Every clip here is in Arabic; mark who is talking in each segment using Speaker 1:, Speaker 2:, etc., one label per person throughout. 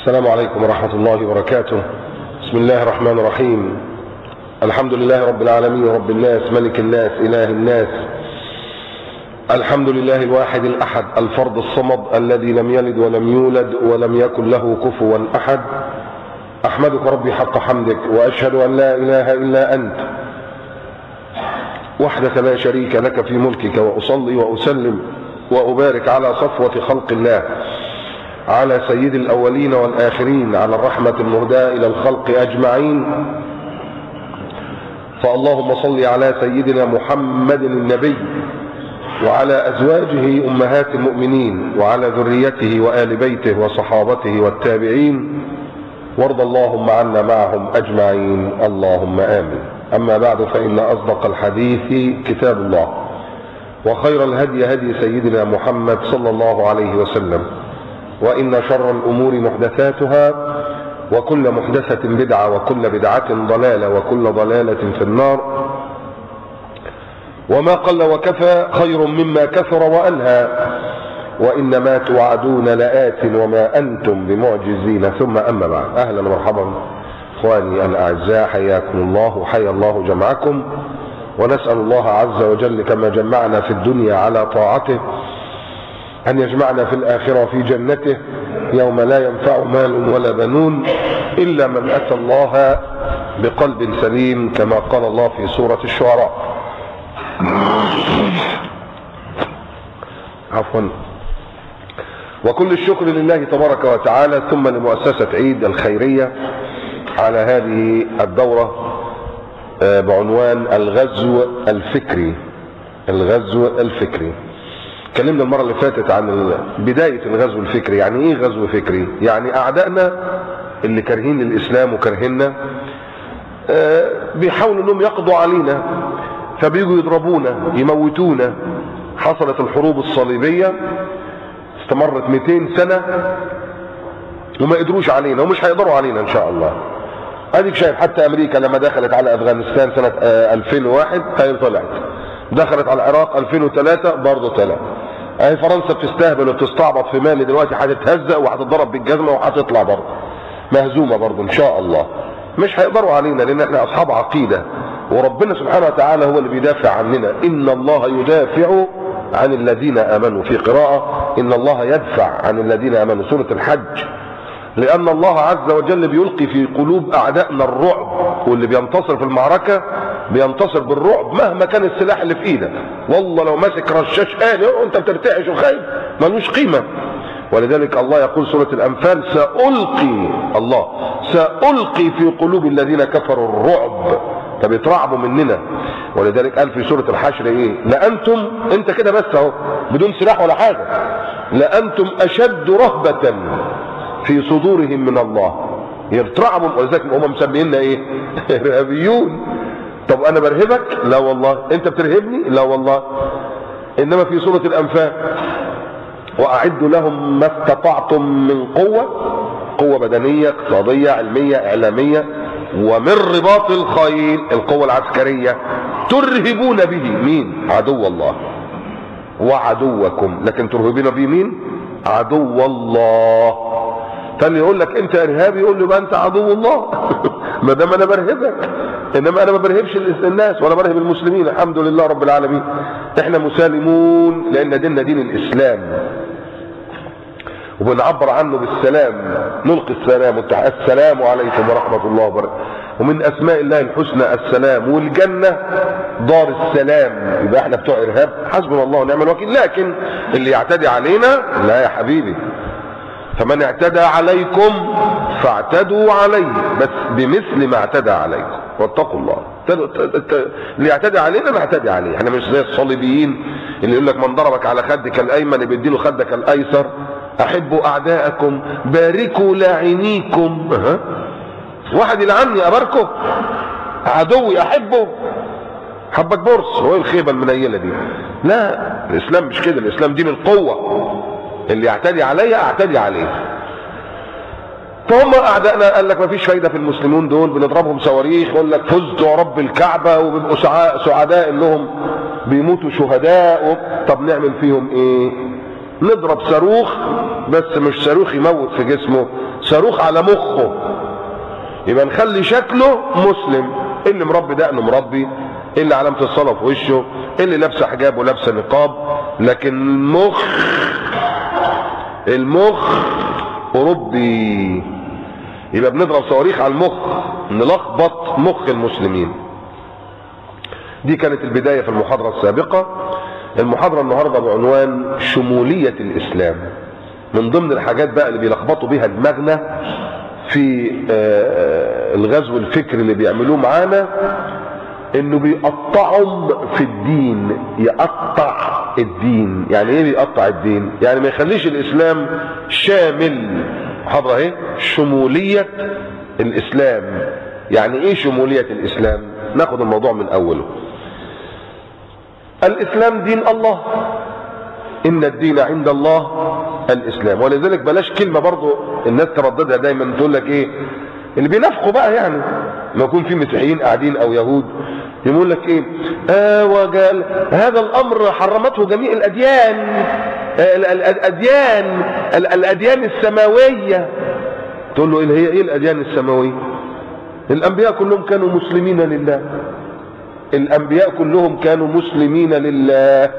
Speaker 1: السلام عليكم ورحمة الله وبركاته. بسم الله الرحمن الرحيم. الحمد لله رب العالمين رب الناس ملك الناس إله الناس. الحمد لله الواحد الأحد الفرد الصمد الذي لم يلد ولم يولد ولم يكن له كفوا أحد. أحمدك ربي حق حمدك وأشهد أن لا إله إلا أنت وحدك لا شريك لك في ملكك، وأصلي وأسلم وأبارك على صفوة خلق الله، على سيد الأولين والآخرين، على الرحمة المهداة إلى الخلق أجمعين. فاللهم صل على سيدنا محمد النبي وعلى أزواجه أمهات المؤمنين وعلى ذريته وآل بيته وصحابته والتابعين، وارض اللهم عنا معهم أجمعين اللهم آمين. أما بعد، فإن أصدق الحديث كتاب الله، وخير الهدي هدي سيدنا محمد صلى الله عليه وسلم، وإن شر الأمور محدثاتها، وكل محدثة بدعة، وكل بدعة ضلالة، وكل ضلالة في النار. وما قل وكفى خير مما كثر وألهى، وإنما توعدون لآت وما أنتم بمعجزين. ثم أما بعد، أهلا ومرحبا إخواني الأعزاء، حياكم الله وحيا الله جمعكم، ونسأل الله عز وجل كما جمعنا في الدنيا على طاعته أن يجمعنا في الآخرة في جنته، يوم لا ينفع مال ولا بنون إلا من أتى الله بقلب سليم، كما قال الله في سورة الشعراء. عفوا. وكل الشكر لله تبارك وتعالى، ثم لمؤسسة عيد الخيرية على هذه الدورة بعنوان الغزو الفكري. الغزو الفكري. اتكلمنا المرة اللي فاتت عن بداية الغزو الفكري. يعني ايه غزو فكري؟ يعني اعدائنا اللي كارهين الاسلام وكارهيننا بيحاولوا انهم يقضوا علينا، فبيجوا يضربونا يموتونا. حصلت الحروب الصليبية، استمرت 200 سنة وما قدروش علينا ومش هيقدروا علينا ان شاء الله. اديك شايف حتى امريكا لما دخلت على افغانستان سنة 2001 هي طلعت، دخلت على العراق 2003 برضه طلعت. اهي فرنسا بتستهبل وبتستعبط في مالي دلوقتي، هتتهزق وهتتضرب بالجزمة وهتطلع برضه مهزومة برضه ان شاء الله. مش هيقدروا علينا لان احنا اصحاب عقيدة، وربنا سبحانه وتعالى هو اللي بيدافع عننا. ان الله يدافع عن الذين امنوا، في قراءة ان الله يدفع عن الذين امنوا، سورة الحج. لان الله عز وجل بيلقي في قلوب اعدائنا الرعب، واللي بينتصر في المعركة بينتصر بالرعب مهما كان السلاح اللي في ايدك. والله لو ماسك رشاش آلي وانت بترتعش وخايف ملوش قيمة. ولذلك الله يقول سورة الأنفال سألقي في قلوب الذين كفروا الرعب، فبيترعبوا مننا. ولذلك قال في سورة الحشر ايه؟ لأنتم، انت كده بس اهو بدون سلاح ولا حاجة، لأنتم أشد رهبة في صدورهم من الله. يترعبوا. ولذلك هم مسمينا ايه؟ إرهابيون. طب انا برهبك؟ لا والله. انت بترهبني؟ لا والله. انما في سورة الأنفال وأعدوا لهم ما استطعتم من قوة بدنية، اقتصادية، علمية، إعلامية، ومن رباط الخيل، القوة العسكرية، ترهبون به مين؟ عدو الله وعدوكم. لكن ترهبون به مين؟ عدو الله. فاللي يقول لك انت ارهابي يقول له بقى انت عدو الله. ما دام انا برهبك. انما انا ما برهبش الناس ولا برهب المسلمين، الحمد لله رب العالمين. احنا مسالمون لان ديننا دين الاسلام، وبنعبر عنه بالسلام، نلقي السلام السلام عليكم ورحمة الله وبركاته. ومن اسماء الله الحسنى السلام، والجنة دار السلام. يبقى احنا بتوع ارهاب؟ حسبنا الله ونعم الوكيل. لكن اللي يعتدي علينا لا يا حبيبي. فمن اعتدى عليكم فاعتدوا عليه بس بمثل ما اعتدى عليكم، واتقوا الله. اللي يعتدي علينا نعتدي عليه. احنا مش زي الصليبيين اللي يقول لك من ضربك على خدك الايمن بيديله خدك الايسر. احبوا اعداءكم باركوا لاعنيكم. واحد يلعني اباركه؟ عدوي احبه؟ حبك برص. هو الخيبه المنيله دي؟ لا، الاسلام مش كده. الاسلام دين القوه. اللي يعتدي عليا اعتدي عليه. فهم اعدائنا قال لك ما فيش فايده في المسلمون دول، بنضربهم صواريخ، يقول لك فزتوا رب الكعبه، وبيبقوا سعداء انهم بيموتوا شهداء. طب نعمل فيهم ايه؟ نضرب صاروخ، بس مش صاروخ يموت في جسمه، صاروخ على مخه، يبقى نخلي شكله مسلم، اللي مربي دقنه مربي، اللي علامة الصلاة في وشه، اللي لابسه حجاب ولابسه نقاب، لكن المخ اوروبي، يبقى بنضرب صواريخ على المخ، نلخبط مخ المسلمين. دي كانت البداية في المحاضرة السابقة. المحاضرة النهاردة بعنوان شمولية الإسلام. من ضمن الحاجات بقى اللي بيلخبطوا بيها دماغنا في الغزو الفكري اللي بيعملوه معانا، انه بيقطعهم في الدين، يقطع الدين. يعني ايه بيقطع الدين؟ يعني ما يخليش الاسلام شامل. محاضرة اهي، شمولية الاسلام. يعني ايه شمولية الاسلام؟ ناخد الموضوع من اوله. الاسلام دين الله، ان الدين عند الله الاسلام. ولذلك بلاش كلمة برضو الناس ترددها دايما، تقول لك ايه اللي بينافقوا بقى، يعني ما يكون في مسيحيين قاعدين او يهود يقول لك ايه، وقال هذا الامر حرمته جميع الاديان السماوية. تقول له هي ايه الاديان السماوية؟ الانبياء كلهم كانوا مسلمين لله، الانبياء كلهم كانوا مسلمين لله.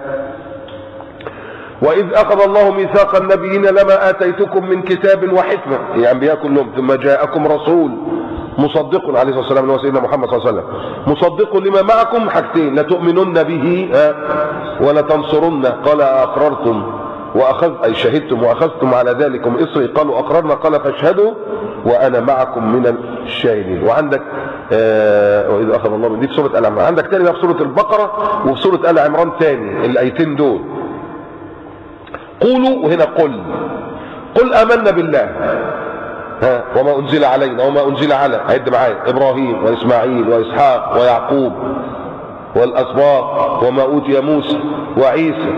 Speaker 1: وإذ أخذ الله ميثاق النبيين لما آتيتكم من كتاب وحكمة، الأنبياء كلهم، ثم جاءكم رسول مصدق عليه الصلاة والسلام اللي هو سيدنا محمد صلى الله عليه وسلم، مصدق لما معكم حاجتين، لتؤمنن به ولتنصرن، قال أقررتم أي شهدتم وأخذتم على ذلكم إصري، قالوا أقررنا، قال فاشهدوا وأنا معكم من الشاهدين. وعندك وإذ أخذ الله، دي في سورة آل عمران. عندك تاني بقى في سورة البقرة وفي سورة آل عمران تاني الآيتين دول. قولوا، وهنا قل آمنا بالله وما أنزل علينا وما أنزل على، عد معايا، إبراهيم وإسماعيل وإسحاق ويعقوب والأسباط وما أوتي موسى وعيسى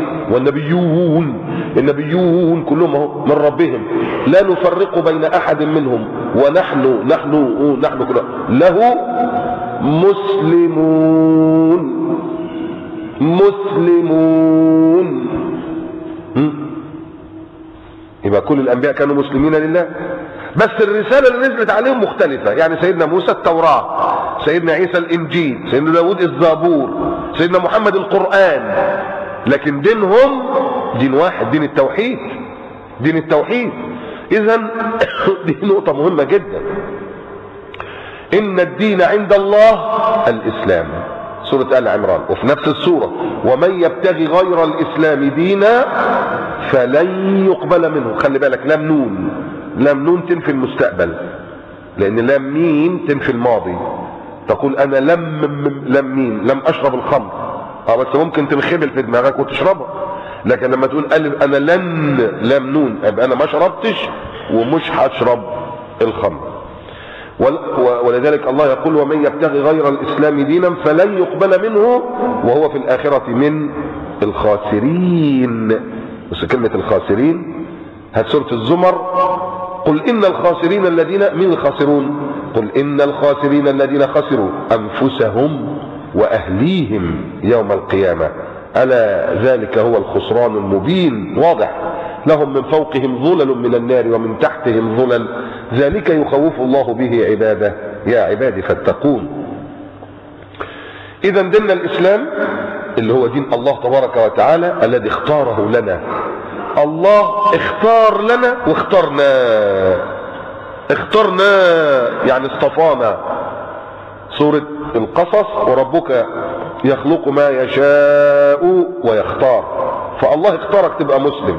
Speaker 1: والنبيون كلهم من ربهم لا نفرق بين أحد منهم ونحن كلهم له مسلمون. يبقى كل الانبياء كانوا مسلمين لله، بس الرسالة اللي نزلت عليهم مختلفة. يعني سيدنا موسى التوراة، سيدنا عيسى الانجيل، سيدنا داود الزبور، سيدنا محمد القرآن، لكن دينهم دين واحد، دين التوحيد. اذا دي نقطة مهمة جدا. ان الدين عند الله الاسلام، سورة آل عمران. وفي نفس السورة ومن يبتغي غير الاسلام دينا فلن يقبل منه. خلي بالك، لام نون تنفي المستقبل، لان لام ميم تنفي الماضي. تقول انا لم اشرب الخمر، بس ممكن تنخبل في دماغك وتشربها. لكن لما تقول انا لام نون، يبقى انا ما شربتش ومش هشرب الخمر. ولذلك الله يقول ومن يبتغي غير الاسلام دينا فلن يقبل منه وهو في الاخرة من الخاسرين. بس كلمة الخاسرين، هات سورة الزمر، قل إن الخاسرين الذين، من الخاسرون؟ قل إن الخاسرين الذين خسروا أنفسهم وأهليهم يوم القيامة ألا ذلك هو الخسران المبين. واضح، لهم من فوقهم ظلل من النار ومن تحتهم ظلل، ذلك يخوف الله به عباده يا عبادي فاتقون. إذا دين الإسلام اللي هو دين الله تبارك وتعالى الذي اختاره لنا. الله اختار لنا واخترنا يعني اصطفانا. سورة القصص وربك يخلق ما يشاء ويختار. فالله اختارك تبقى مسلم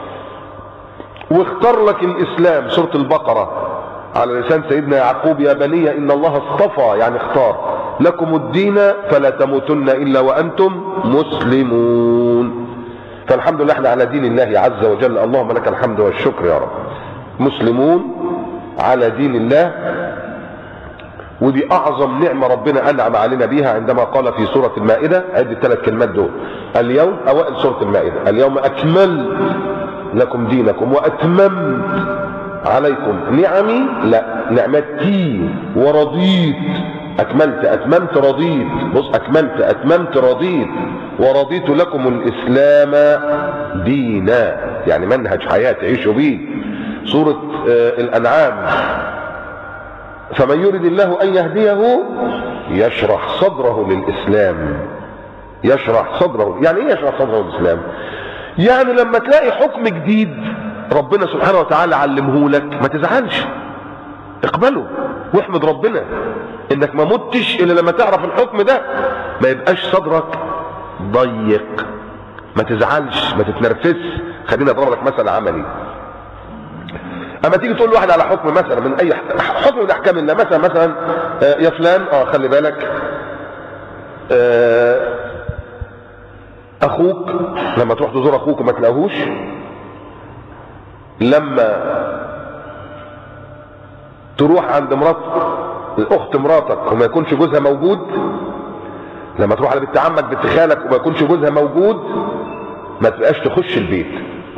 Speaker 1: واختار لك الإسلام. سورة البقرة على لسان سيدنا يعقوب يا بني إن الله اصطفى، يعني اختار لكم الدين فلا تموتن إلا وأنتم مسلمون. فالحمد لله احنا على دين الله عز وجل، اللهم لك الحمد والشكر يا رب. مسلمون على دين الله، ودي أعظم نعمة ربنا أنعم علينا بيها عندما قال في سورة المائدة، عد الثلاث كلمات دول اليوم، أوائل سورة المائدة، اليوم أكملت لكم دينكم وأتممت عليكم نعمي، لا نعمتي، ورضيت. أتممت رضيت. بص، أتممت رضيت ورضيت لكم الإسلام دينا. يعني منهج حياة تعيشوا بيه. سورة الأنعام: فمن يرد الله أن يهديه يشرح صدره للإسلام. يشرح صدره، يعني ايه يشرح صدره للإسلام؟ يعني لما تلاقي حكم جديد ربنا سبحانه وتعالى علمه لك ما تزعلش، اقبله واحمد ربنا انك ما متش الا لما تعرف الحكم ده، ما يبقاش صدرك ضيق، ما تزعلش، ما تتنرفز. خلينا اضرب لك مثل عملي. اما تيجي تقول لواحد على حكم مثلا من اي حكم من احكام الله، مثلا يا فلان خلي بالك اخوك لما تروح تزور اخوك وما تلاقوهوش، لما تروح عند مرات الاخت مراتك وما يكونش جوزها موجود، لما تروح على بنت عمك بنت خالك وما يكونش جوزها موجود، ما تبقاش تخش البيت.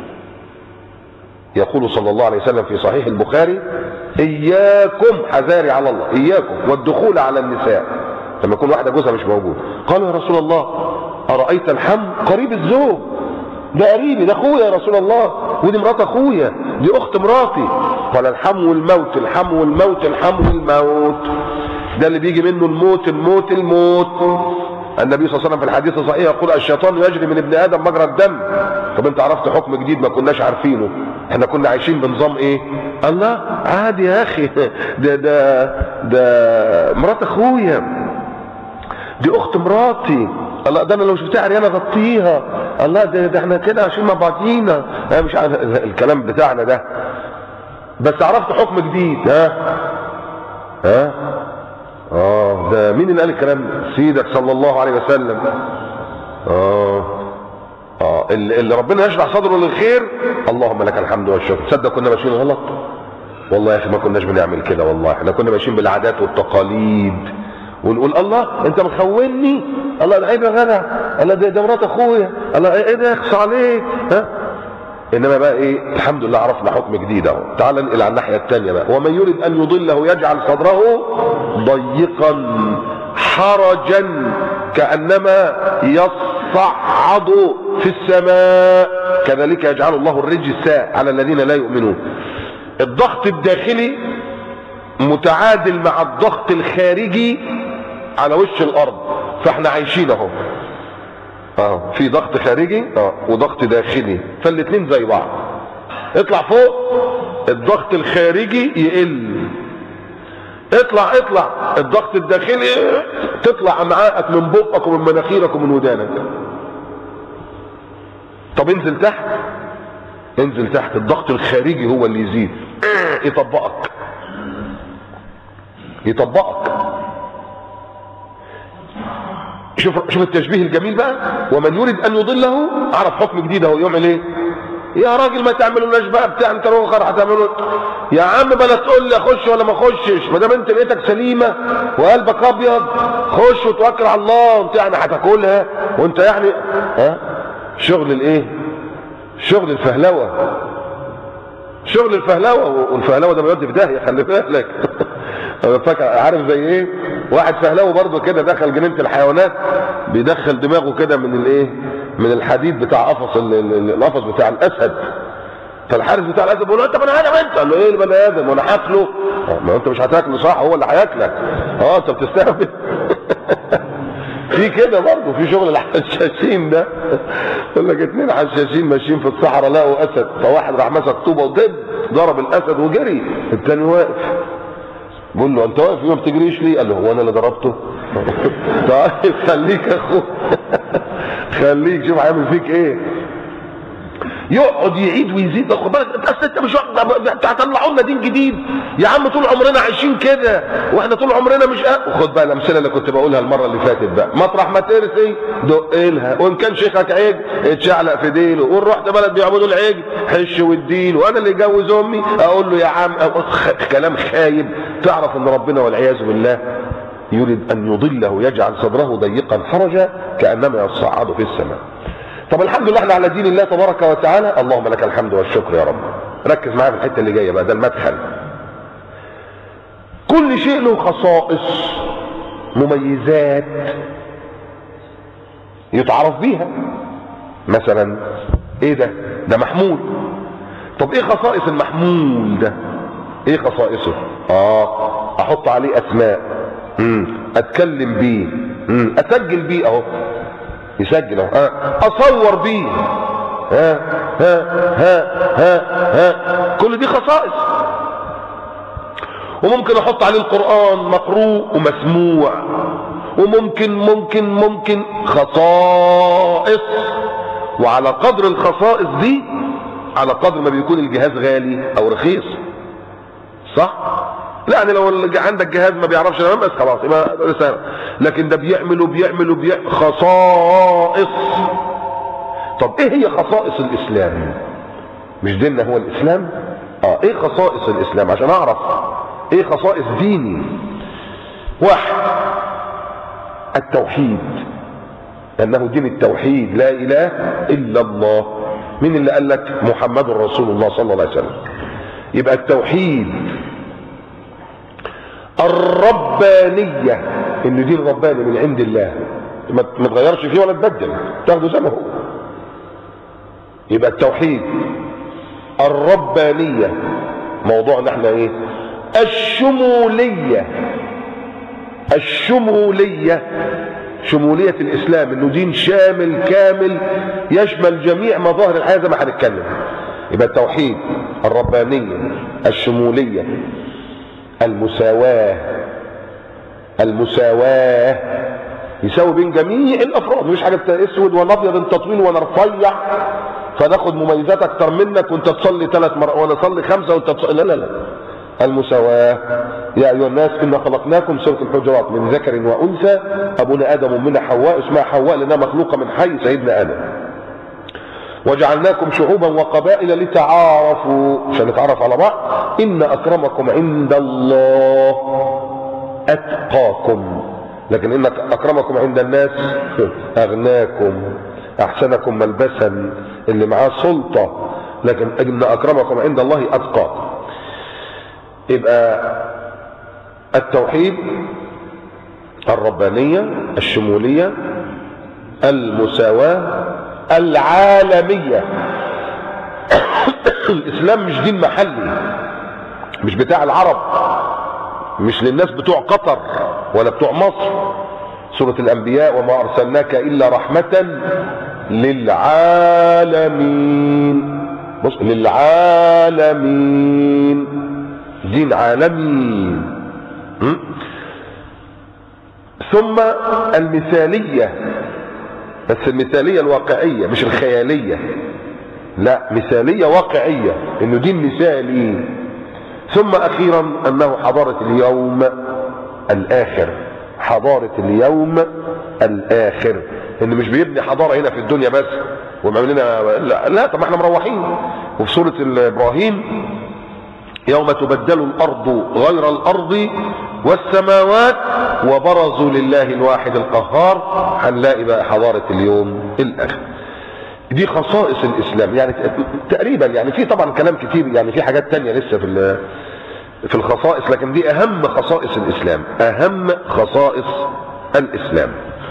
Speaker 1: يقول صلى الله عليه وسلم في صحيح البخاري: اياكم، حذاري على الله، اياكم والدخول على النساء لما يكون واحده جوزها مش موجود. قالوا يا رسول الله ارايت الحم؟ قريب الزوج، ده قريبي، ده اخويا يا رسول الله، ودي مرات اخويا، دي اخت مراتي. قال: الحم والموت، الحم والموت، الحم والموت، ده اللي بيجي منه الموت، الموت، الموت. النبي صلى الله عليه وسلم في الحديث الصحيح يقول: الشيطان يجري من ابن ادم مجرى الدم. طب انت عرفت حكم جديد ما كناش عارفينه، احنا كنا عايشين بنظام ايه؟ الله عادي يا اخي، ده مرات اخويا، دي اخت مراتي، الله ده انا لو شفتها عريانه غطيها، الله ده احنا كده عايشين مع بعضينا، مش عارف الكلام بتاعنا ده. بس عرفت حكم جديد. ده مين اللي قال الكلام؟ سيدك صلى الله عليه وسلم. اللي ربنا يشرح صدره للخير، اللهم لك الحمد والشكر. تصدق كنا ماشيين غلط؟ والله يا اخي ما كناش بنعمل كده، والله احنا كنا ماشيين بالعادات والتقاليد، ونقول الله انت مخوني، الله ده عيب يا جدع، الله ده مرات اخويا، الله ايه ده يخص عليك. انما بقى ايه؟ الحمد لله عرفنا حكم جديد اهو. تعال ننقل على الناحيه الثانيه بقى: ومن يرد ان يضله يجعل صدره ضيقا حرجا كانما يصعد في السماء كذلك يجعل الله الرجس على الذين لا يؤمنون. الضغط الداخلي متعادل مع الضغط الخارجي على وش الارض، فاحنا عايشين اهو في ضغط خارجي وضغط داخلي، فالاتنين زي بعض. اطلع فوق الضغط الخارجي يقل، اطلع الضغط الداخلي تطلع امعائك من بقك ومن مناخيرك ومن ودانك. طب انزل تحت الضغط الخارجي هو اللي يزيد، يطبقك. شوف التشبيه الجميل بقى: ومن يريد ان يضله، عرف حكم جديد اهو، يعمل ايه؟ يا راجل ما تعملوناش بقى بتاع انت روخر هتعملوا، يا عم بلا تقول لي اخش ولا ما اخشش، ما دام انت لقيتك سليمه وقلبك ابيض خش وتوكل على الله، وانت يعني هتاكلها وانت يعني شغل الايه؟ شغل الفهلوه، والفهلوه ده بيودي في داهيه، خلي بالك. فاكر عارف زي ايه؟ واحد فهلوي برضه كده دخل جنينه الحيوانات، بيدخل دماغه كده من الايه؟ من الحديد بتاع القفص بتاع الاسد. فالحارس بتاع الاسد بيقول له: انت بني ادم انت؟ قال له: ايه البني ادم وانا هاكله؟ ما انت مش هتاكله صح، هو اللي هياكلك. انت بتستهبل. في كده برضه في شغل الحشاشين ده، يقول لك 2 حشاشين ماشيين في الصحراء لقوا اسد، فواحد راح مسك طوبه ودب ضرب الاسد وجري، الثاني واقف بيقول له: انت واقف ما بتجريش ليه؟ قال له: هو انا اللي ضربته؟ طيب خليك يا اخو، خليك شوف هيعمل فيك ايه. يقعد يعيد ويزيد. خد بالك انت مش هتطلعوا لنا دين جديد يا عم، طول عمرنا عايشين كده واحنا طول عمرنا مش وخد بقى الامثله اللي كنت بقولها المره اللي فاتت بقى: مطرح ما ترسي دق لها، وان كان شيخك عيج اتشعلق في ديله، وان رحت بلد بيعبدوا العيج حش واديله، وانا اللي يجوز امي اقول له يا عم. كلام خايب. تعرف ان ربنا والعياذ بالله يريد ان يضله يجعل صدره ضيقا حرجا كانما يصعد في السماء. طب الحمد لله احنا على دين الله تبارك وتعالى، اللهم لك الحمد والشكر يا رب. ركز معايا في الحته اللي جايه بقى، ده المدخل. كل شيء له خصائص، مميزات يتعرف بيها. مثلا ايه ده محمول. طب ايه خصائص المحمول ده؟ ايه خصائصه؟ احط عليه اسماء، اتكلم بيه، اسجل بيه اهو، يسجل اهو، اصور بيه، ها ها ها ها ها، كل دي خصائص. وممكن احط عليه القرآن مقروء ومسموع، وممكن خصائص. وعلى قدر الخصائص دي، على قدر ما بيكون الجهاز غالي او رخيص، صح؟ يعني لو عندك جهاز ما بيعرفش ينام بس خلاص يبقى رسالة، لكن ده بيعمل خصائص. طب ايه هي خصائص الاسلام؟ مش ديننا هو الاسلام؟ ايه خصائص الاسلام عشان اعرف ايه خصائص ديني؟ واحد، التوحيد، انه دين التوحيد، لا اله الا الله. مين اللي قال لك؟ محمد رسول الله صلى الله عليه وسلم. يبقى التوحيد. الربانية، انه دين رباني من عند الله، ما تغيرش فيه ولا تبدل، تاخده زي ما هو. يبقى التوحيد. الربانية، موضوعنا احنا ايه؟ الشمولية. شمولية الاسلام، انه دين شامل كامل يشمل جميع مظاهر الحياة زي ما هنتكلم. يبقى التوحيد، الربانية، الشمولية، المساواة، يساوي بين جميع الافراد، مش حاجة اسود ولا ابيض، انت طويل وانا رفيع فناخد مميزات اكتر منك، وانت تصلي 3 مرات وانا اصلي 5 وانت تصلي، لا. المساواة. يا ايها الناس انا خلقناكم، سورة الحجرات، من ذكر وانثى، ابونا ادم ومنها حواء، اسمها حواء لانها مخلوقة من حي سيدنا ادم. وجعلناكم شعوبا وقبائل لتعارفوا، عشان نتعرف على بعض. ان اكرمكم عند الله اتقاكم، لكن ان اكرمكم عند الناس اغناكم، احسنكم ملبسا، اللي معاه سلطة، لكن ان اكرمكم عند الله اتقاكم. يبقى التوحيد، الربانية، الشمولية، المساواة، العالمية. الاسلام مش دين محلي، مش بتاع العرب، مش للناس بتوع قطر ولا بتوع مصر. سورة الانبياء، وما ارسلناك الا رحمة للعالمين. بص، للعالمين، دين عالمي. ثم المثالية، بس المثالية الواقعية مش الخيالية، لا، مثالية واقعية، انه دين مثالي. ثم اخيرا انه حضارة اليوم الاخر، حضارة اليوم الاخر، انه مش بيبني حضارة هنا في الدنيا بس ومعمل لنا، لا، طب احنا مروحين. وفي سورة ابراهيم، يوم تبدل الارض غير الارض والسماوات وبرزوا لله الواحد القهار، هنلاقي بقى حضارة اليوم الاخر. دي خصائص الاسلام يعني تقريبا، يعني في طبعا كلام كتير، يعني في حاجات تانية لسه في الخصائص، لكن دي اهم خصائص الاسلام، اهم خصائص الاسلام.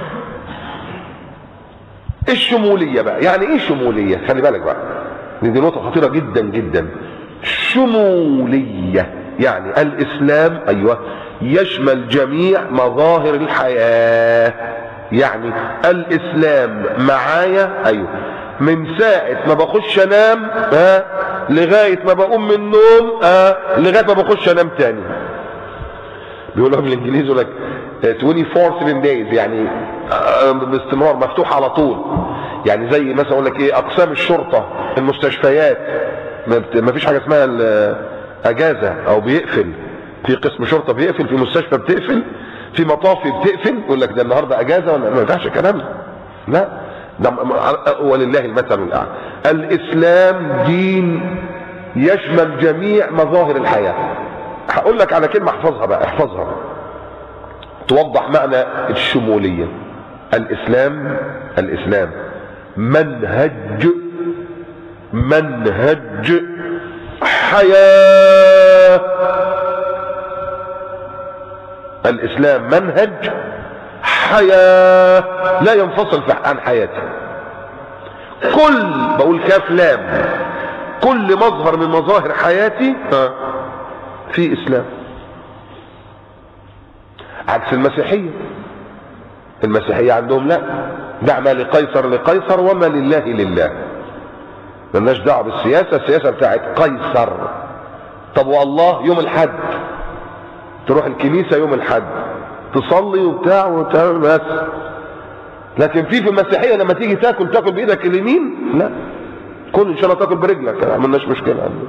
Speaker 1: الشمولية بقى، يعني ايه شمولية؟ خلي بالك بقى، دي نقطة خطيرة جدا جدا. شمولية يعني الاسلام، ايوه، يشمل جميع مظاهر الحياة. يعني الاسلام معايا، ايوه، من ساعة ما بخش انام لغاية ما بقوم من النوم، لغاية ما بخش انام تاني. بيقولوا بالانجليزي يقول لك 24/7 days، يعني باستمرار، مفتوح على طول. يعني زي مثلا اقول لك ايه، اقسام الشرطة، المستشفيات، ما فيش حاجة اسمها اجازة او بيقفل. في قسم شرطة بيقفل، في مستشفى بتقفل، في مطافي بتقفل، يقول لك ده النهارده اجازة، ولا ما ينفعش الكلام ده، لا، ده ولله المثل الاعلى. الاسلام دين يشمل جميع مظاهر الحياة. هقول لك على كلمة احفظها بقى، احفظها توضح معنى الشمولية. الاسلام منهج حياة. الاسلام منهج حياة لا ينفصل عن حياتي. كل، بقول كاف لام، كل مظهر من مظاهر حياتي في اسلام. عكس المسيحية. المسيحية عندهم لا، دع ما لقيصر لقيصر وما لله لله. ملناش دعوه بالسياسة، السياسة بتاعت قيصر. طب والله يوم الحد تروح الكنيسة يوم الحد تصلي وبتاع وتعمل بس. لكن في المسيحية لما تيجي تاكل بايدك اليمين، لا، كل ان شاء الله تاكل برجلك، ما عملناش مشكلة عنده.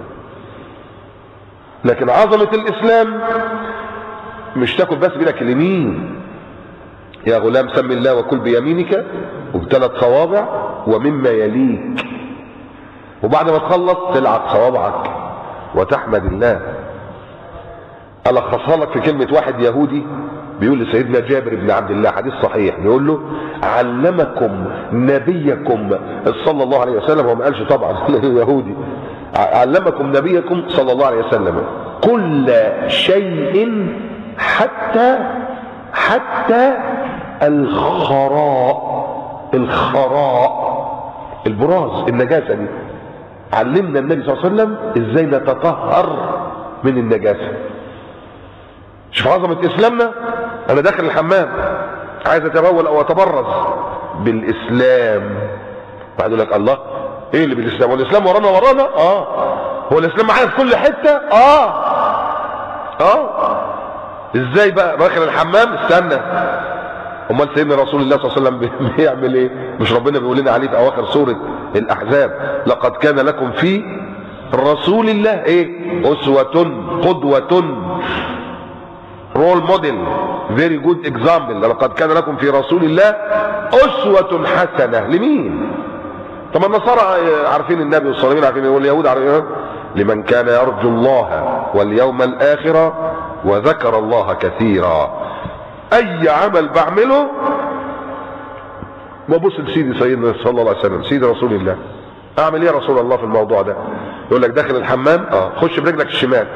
Speaker 1: لكن عظمة الاسلام مش تاكل بس بايدك اليمين. يا غلام سم الله وكل بيمينك وبثلاث صوابع ومما يليك، وبعد ما تخلص تلعب صوابعك وتحمد الله. ألخصها لك في كلمة واحد يهودي بيقول لسيدنا جابر بن عبد الله، حديث صحيح، بيقول له علمكم نبيكم صلى الله عليه وسلم، هو ما قالش طبعا يهودي، علمكم نبيكم صلى الله عليه وسلم كل شيء حتى الخراء البراز، النجاسة دي. علمنا النبي صلى الله عليه وسلم ازاي نتطهر من النجاسة. شوف عظمة اسلامنا. انا داخل الحمام عايز اتبول او اتبرز بالاسلام، بعد يقول لك الله ايه اللي بالاسلام؟ والاسلام ورانا هو الاسلام معانا في كل حتة. ازاي بقى داخل الحمام؟ استنى، امال سيدنا رسول الله صلى الله عليه وسلم بيعمل ايه؟ مش ربنا بيقول لنا عليه في اواخر سورة الاحزاب لقد كان لكم في رسول الله ايه؟ اسوة، قدوة، رول موديل، فيري جود اكزامبل. لقد كان لكم في رسول الله اسوة حسنة. لمين؟ طب النصارى عارفين النبي والصالحين عارفين، واليهود عارفين. لمن كان يرجو الله واليوم الاخر وذكر الله كثيرا. اي عمل بعمله ببص لسيدي سيدنا صلى الله عليه وسلم، سيدي رسول الله، اعمل ايه يا رسول الله في الموضوع ده؟ يقول لك داخل الحمام خش برجلك الشمال،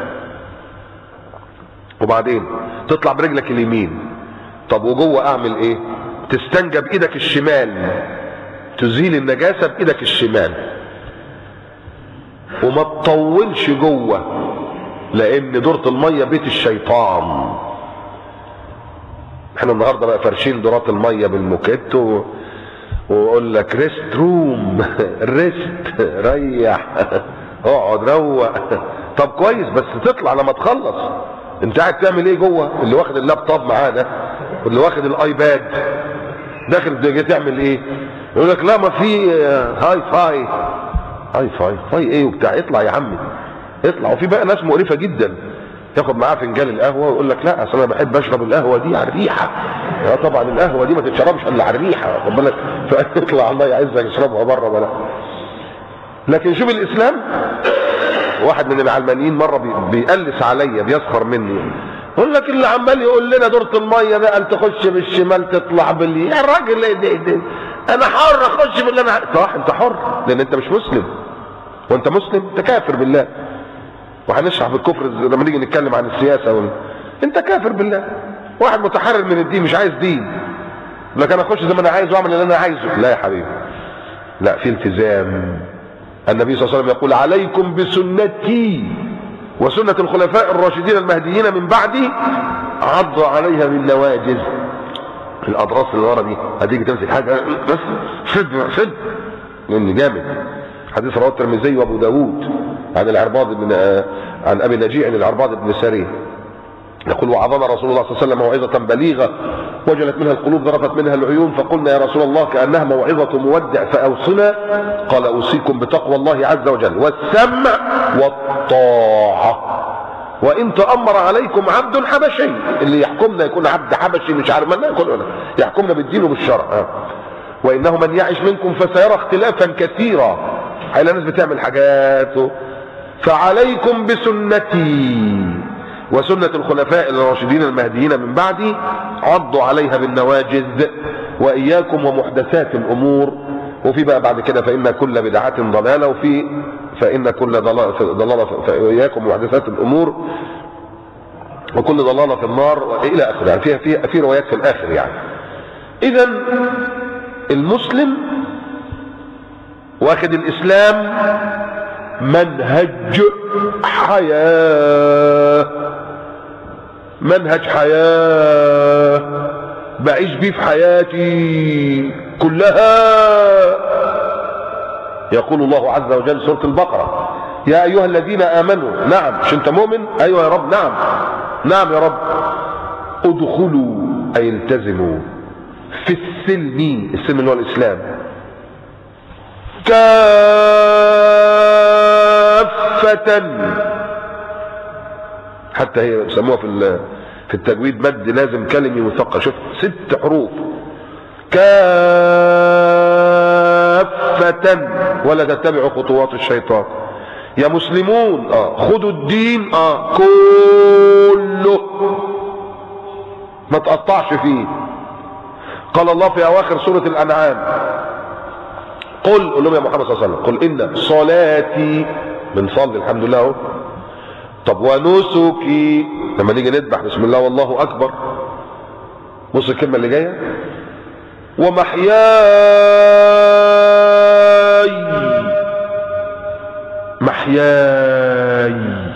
Speaker 1: وبعدين تطلع برجلك اليمين. طب وجوه اعمل ايه؟ تستنجى بايدك الشمال، تزيل النجاسة بايدك الشمال، وما تطولش جوه، لان دورة المية بيت الشيطان. احنا النهارده بقى فرشين دورات المية بالموكيت ويقول لك ريست روم، ريست، ريح، اقعد روق. طب كويس، بس تطلع لما تخلص. انت قاعد تعمل ايه جوه؟ اللي واخد اللابتوب معاه ده واللي واخد الايباد داخل جاي تعمل ايه؟ يقول لك لا، ما في هاي فاي ايه وبتاع. اطلع يا عمي اطلع. وفي بقى ناس مقرفه جدا ياخد معاه فنجان القهوه ويقول لك لا اصل انا بحب اشرب القهوه دي على الريحه. طبعا القهوه دي ما تتشربش الا على الريحه، خد بالك، فاطلع الله يعزك اشربها بره ولا. لكن شوف الاسلام. واحد من العلمانيين مره بيقلس عليا، بيسخر مني، يقول لك اللي عمال يقول لنا دورة الميه ده قال تخش بالشمال تطلع باليمين. يا راجل ده انا حر اخش باللي انا صح، انت حر لان انت مش مسلم. وانت مسلم انت كافر بالله. وهنشرح بالكفر لما نيجي نتكلم عن السياسه انت كافر بالله. واحد متحرر من الدين مش عايز دين، لكن انا اخش زي ما انا عايز واعمل اللي انا عايزه. لا يا حبيبي، لا، في التزام. النبي صلى الله عليه وسلم يقول عليكم بسنتي وسنة الخلفاء الراشدين المهديين من بعدي عضوا عليها بالنواجذ. الاضراس اللي ورا دي هتيجي تمسك حاجه بس شد لان جامد. حديث رواه الترمذي وابو داود عن عن ابي نجيع عن العرباض بن سارية يقول وعظنا رسول الله صلى الله عليه وسلم موعظة بليغة وجلت منها القلوب ذرفت منها العيون، فقلنا يا رسول الله كأنها موعظة مودع فأوصنا. قال أوصيكم بتقوى الله عز وجل والسمع والطاعة وإن تأمر عليكم عبد حبشي. اللي يحكمنا يكون عبد حبشي مش عارف من يحكمنا بالدين وبالشرع. وإنه من يعش منكم فسيرى اختلافا كثيرا. حيلا ناس بتعمل حاجات. فعليكم بسنتي وسنة الخلفاء الراشدين المهديين من بعدي عضوا عليها بالنواجذ وإياكم ومحدثات الأمور. وفي بقى بعد كده فإن كل بدعة ضلالة، وفي فإن كل ضلالة فإياكم ومحدثات الأمور وكل ضلالة في النار إلى آخره. يعني في روايات في الآخر يعني. إذا المسلم واخد الاسلام منهج حياة، منهج حياة بعيش بيه في حياتي كلها. يقول الله عز وجل سورة البقرة: يا ايها الذين امنوا. نعم، مش انت مؤمن؟ ايوه يا رب. نعم نعم يا رب. ادخلوا اي التزموا في السلم، السلم اللي هو الاسلام، كافة. حتى هي بيسموها في التجويد مد لازم كلمي مثقل. شوف 6 حروف، كافة ولا تتبعوا خطوات الشيطان. يا مسلمون خدوا الدين كله، ما تقطعش فيه. قال الله في اواخر سورة الانعام: قل لهم يا محمد صلى الله عليه وسلم: قل ان صلاتي، بنصلي الحمد لله اهو. طب ونسكي، لما نيجي نذبح بسم الله والله اكبر، بص الكلمه اللي جايه: ومحياي، محياي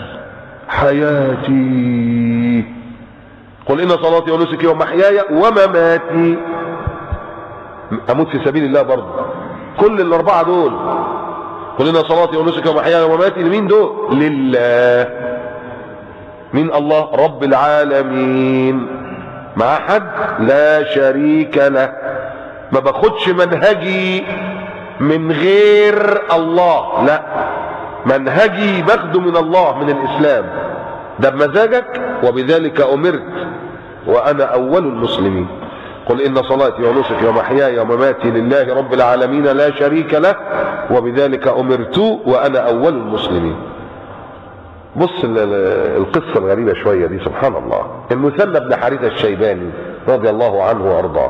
Speaker 1: حياتي. قل ان صلاتي ونسكي ومحياي ومماتي، اموت في سبيل الله برضه. كل ال4 دول، قل ان صلاتي ونسكي ومحياي ومماتي، لمين دول؟ لله. مين؟ الله رب العالمين، مع حد لا شريك له. ما باخدش منهجي من غير الله، لا، منهجي باخده من الله، من الاسلام ده بمزاجك. وبذلك امرت وانا اول المسلمين. قل ان صلاتي ونسكي ومحياي ومماتي لله رب العالمين لا شريك له وبذلك امرت وانا اول المسلمين. بص القصة الغريبة شوية دي، سبحان الله. المثنى بن حارثة الشيباني رضي الله عنه وارضاه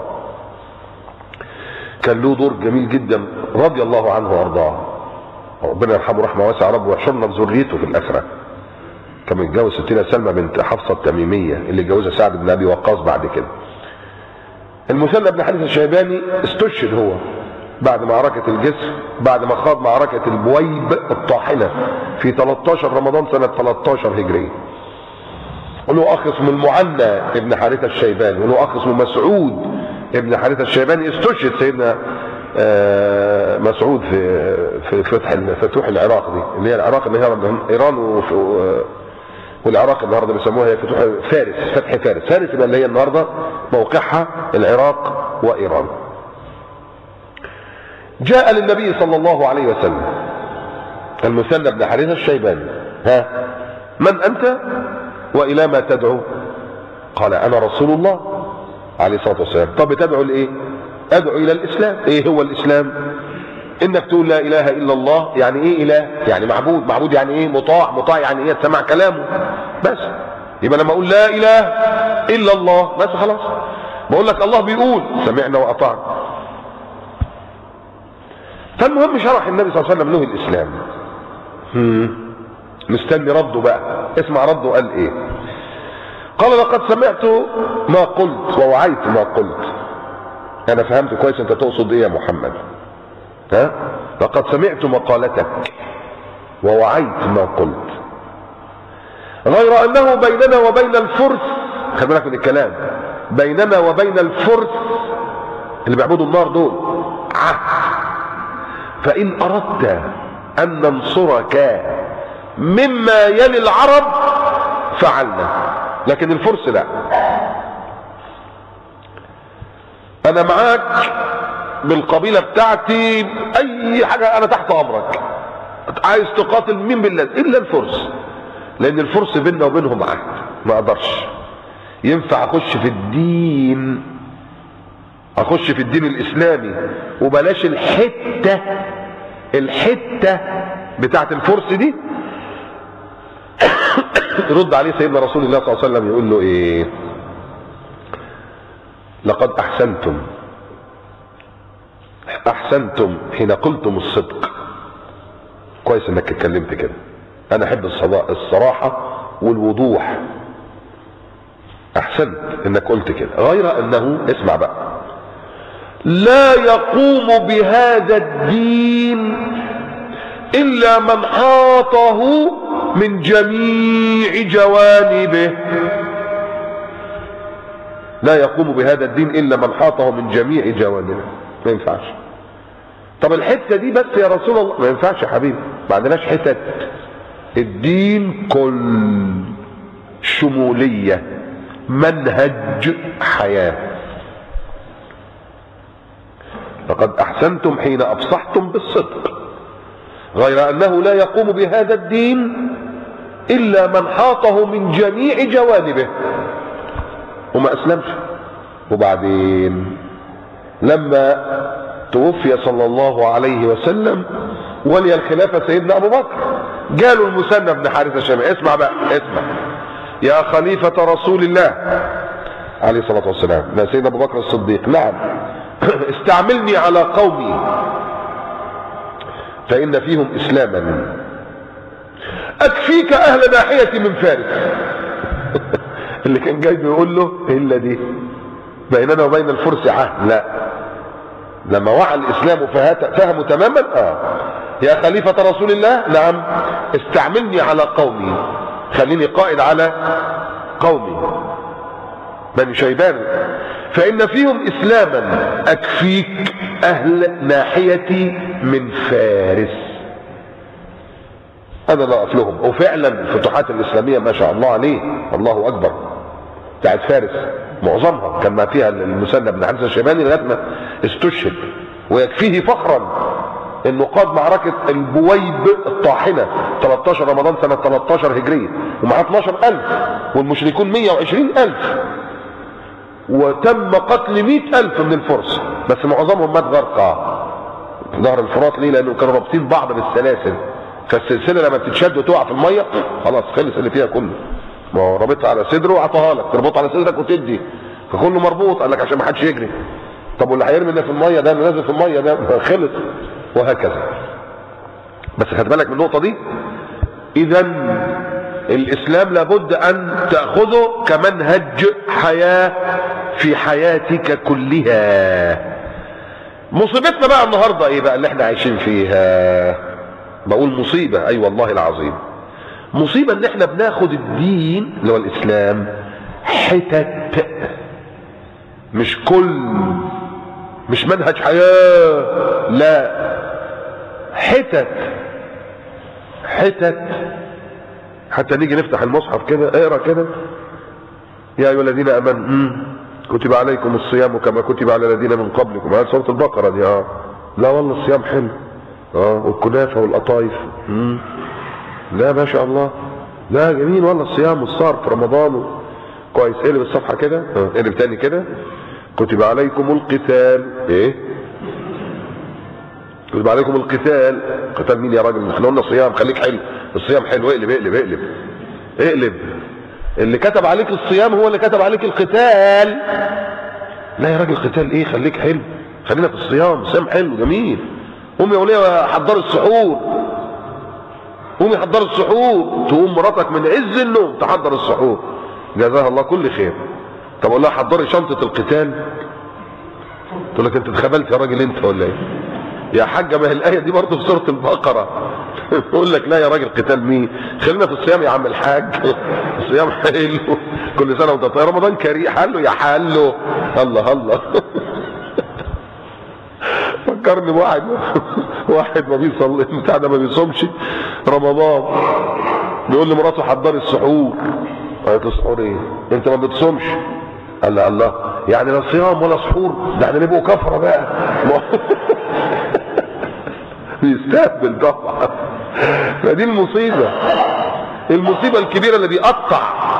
Speaker 1: كان له دور جميل جدا رضي الله عنه وارضاه، ربنا يرحمه رحمة واسعة رب ويحشرنا بذريته في الآخرة. كان متجوز ستنا سلمى بنت حفصة التميمية اللي اتجوزها سعد بن ابي وقاص بعد كده. المثنى بن حارثة الشيباني استشهد هو بعد معركة الجسر، بعد ما خاض معركة البويب الطاحنة في 13 رمضان سنة 13 هجرية. وله أخ اسمه المعنى ابن حارثة الشيباني، وله أخ اسمه مسعود ابن حارثة الشيباني. استشهد سيدنا مسعود في فتوح العراق دي، اللي هي العراق اللي هي إيران والعراق النهارده بيسموها هي فتوح فارس، فتح فارس. فارس اللي هي النهارده موقعها العراق وإيران. جاء للنبي صلى الله عليه وسلم المثنى بن حارثة الشيباني: ها، من أنت وإلى ما تدعو؟ قال: أنا رسول الله عليه الصلاة والسلام. طب تدعو لإيه؟ أدعو إلى الإسلام. إيه هو الإسلام؟ إنك تقول لا إله إلا الله. يعني إيه إله؟ يعني معبود. معبود يعني إيه؟ مطاع. مطاع يعني إيه؟ تسمع كلامه بس. يبقى لما أقول لا إله إلا الله بس خلاص، بقول لك الله بيقول سمعنا وأطعنا. فالمهم شرح النبي صلى الله عليه وسلم له الإسلام. مستني رده بقى، اسمع رده قال إيه. قال: لقد سمعت ما قلت ووعيت ما قلت. أنا فهمت كويس أنت تقصد إيه يا محمد. ها؟ لقد سمعت مقالتك ووعيت ما قلت، غير أنه بيننا وبين الفرس، خلي بالك من الكلام، بيننا وبين الفرس اللي بيعبدوا النار دول عهد، فإن أردت أن ننصرك مما يلي العرب فعلنا، لكن الفرس لا. أنا معاك بالقبيلة بتاعتي، أي حاجة أنا تحت أمرك. عايز تقاتل مين بالله إلا الفرس، لأن الفرس بيننا وبينهم عهد، ما أقدرش. ينفع أخش في الدين، أخش في الدين الإسلامي، وبلاش الحتة بتاعت الفرس دي. يرد عليه سيدنا رسول الله صلى الله عليه وسلم يقول له إيه؟ لقد أحسنتم حين قلتم الصدق. كويس انك اتكلمت كده، انا احب الصراحة والوضوح. احسنت انك قلت كده، غير انه، اسمع بقى، لا يقوم بهذا الدين إلا من حاطه من جميع جوانبه. لا يقوم بهذا الدين إلا من حاطه من جميع جوانبه. ما ينفعش. طب الحتة دي بس يا رسول الله؟ ما ينفعش يا حبيبي، ما عندناش حتت. الدين كل شمولية، منهج حياة. لقد أحسنتم حين أفصحتم بالصدق، غير أنه لا يقوم بهذا الدين إلا من حاطه من جميع جوانبه. وما أسلمش. وبعدين لما توفي صلى الله عليه وسلم ولي الخلافة سيدنا أبو بكر، قالوا المثنى بن حارثة الشامي: اسمع بقى، اسمع يا خليفة رسول الله عليه الصلاة والسلام، ده سيدنا أبو بكر الصديق، نعم، استعملني على قومي فإن فيهم إسلاما أكفيك أهل ناحية من فارس. اللي كان جاي بيقول له إلا دي بيننا وبين الفرس عهد. لا، لما وعى الإسلام فهموا تماما. يا خليفة رسول الله، نعم، استعملني على قومي، خليني قائد على قومي بني شيبان، فإن فيهم إسلاما أكفيك أهل ناحيتي من فارس. أنا لا أقف لهم. وفعلا الفتوحات الإسلامية ما شاء الله عليه، الله أكبر، بتاعت فارس معظمها كان ما فيها المثنى بن حارثة الشيباني لغاية ما استشهد. ويكفيه فخرا انه قاد معركة البويب الطاحنة 13 رمضان سنة 13 هجرية، ومعاه 12,000 والمشركون 120,000، وتم قتل 100,000 من الفرس، بس معظمهم مات غرقى نهر الفرات. ليه؟ لانه كانوا رابطين بعض بالسلاسل، فالسلسلة لما بتتشد وتقع في المية خلاص خلص اللي فيها كله. ما هو رابطها على صدره وعطاها لك، تربطها على صدرك وتدي، فكله مربوط، قال لك عشان ما حدش يجري. طب واللي هيرمي ده في المية، ده اللي نازل في المية ده خلص، وهكذا. بس خد بالك من النقطة دي. إذا الإسلام لابد أن تأخذه كمنهج حياة في حياتك كلها. مصيبتنا بقى النهاردة إيه بقى اللي احنا عايشين فيها؟ بقول مصيبة، أي والله العظيم مصيبة، إن احنا بناخد الدين اللي هو الإسلام حتت، مش كل، مش منهج حياة، لا، حتت حتت. حتى نيجي نفتح المصحف كده، اقرا كده: يا ايها الذين امنوا كتب عليكم الصيام كما كتب على الذين من قبلكم. هذه سورة البقرة دي. لا والله الصيام حلو، والكنافة والقطايف، لا ما شاء الله، لا جميل والله الصيام والصار في رمضان كويس. اقلب الصفحة كده، اقلب تاني كده: كتب عليكم القتال. ايه؟ كتب عليكم القتال. قتال مين يا راجل؟ احنا قلنا صيام، خليك حلو، الصيام حلو، اقلب اقلب اقلب اقلب. اللي كتب عليك الصيام هو اللي كتب عليك القتال. لا يا راجل، قتال ايه؟ خليك حلو، خلينا في الصيام، الصيام حلو جميل. قوم يا وليه حضر السحور، قومي حضر السحور. تقوم مراتك من عز النوم تحضر السحور، جزاها الله كل خير. طب اقول لها حضري شنطة القتال، تقول لك انت اتخبلت يا راجل انت ولا ايه؟ يا حاجة ما هي الآية دي برضه في سورة البقرة. يقول لك لا يا راجل، قتال مين؟ خلينا في الصيام يا عم الحاج، الصيام حلو، كل سنة وانت طيب، رمضان كريم، حلو يا حلو. الله الله. فكرني واحد ما بيصلي بتاع ده، ما بيصومش رمضان، بيقول لمراته حضري السحور. قالت له السحور ايه؟ انت ما بتصومش؟ قال لا الله، يعني لا صيام ولا سحور، ده احنا نبقوا كفره بقى. بيستهبل طبعا. فدي المصيبه، المصيبه الكبيره اللي بيقطع،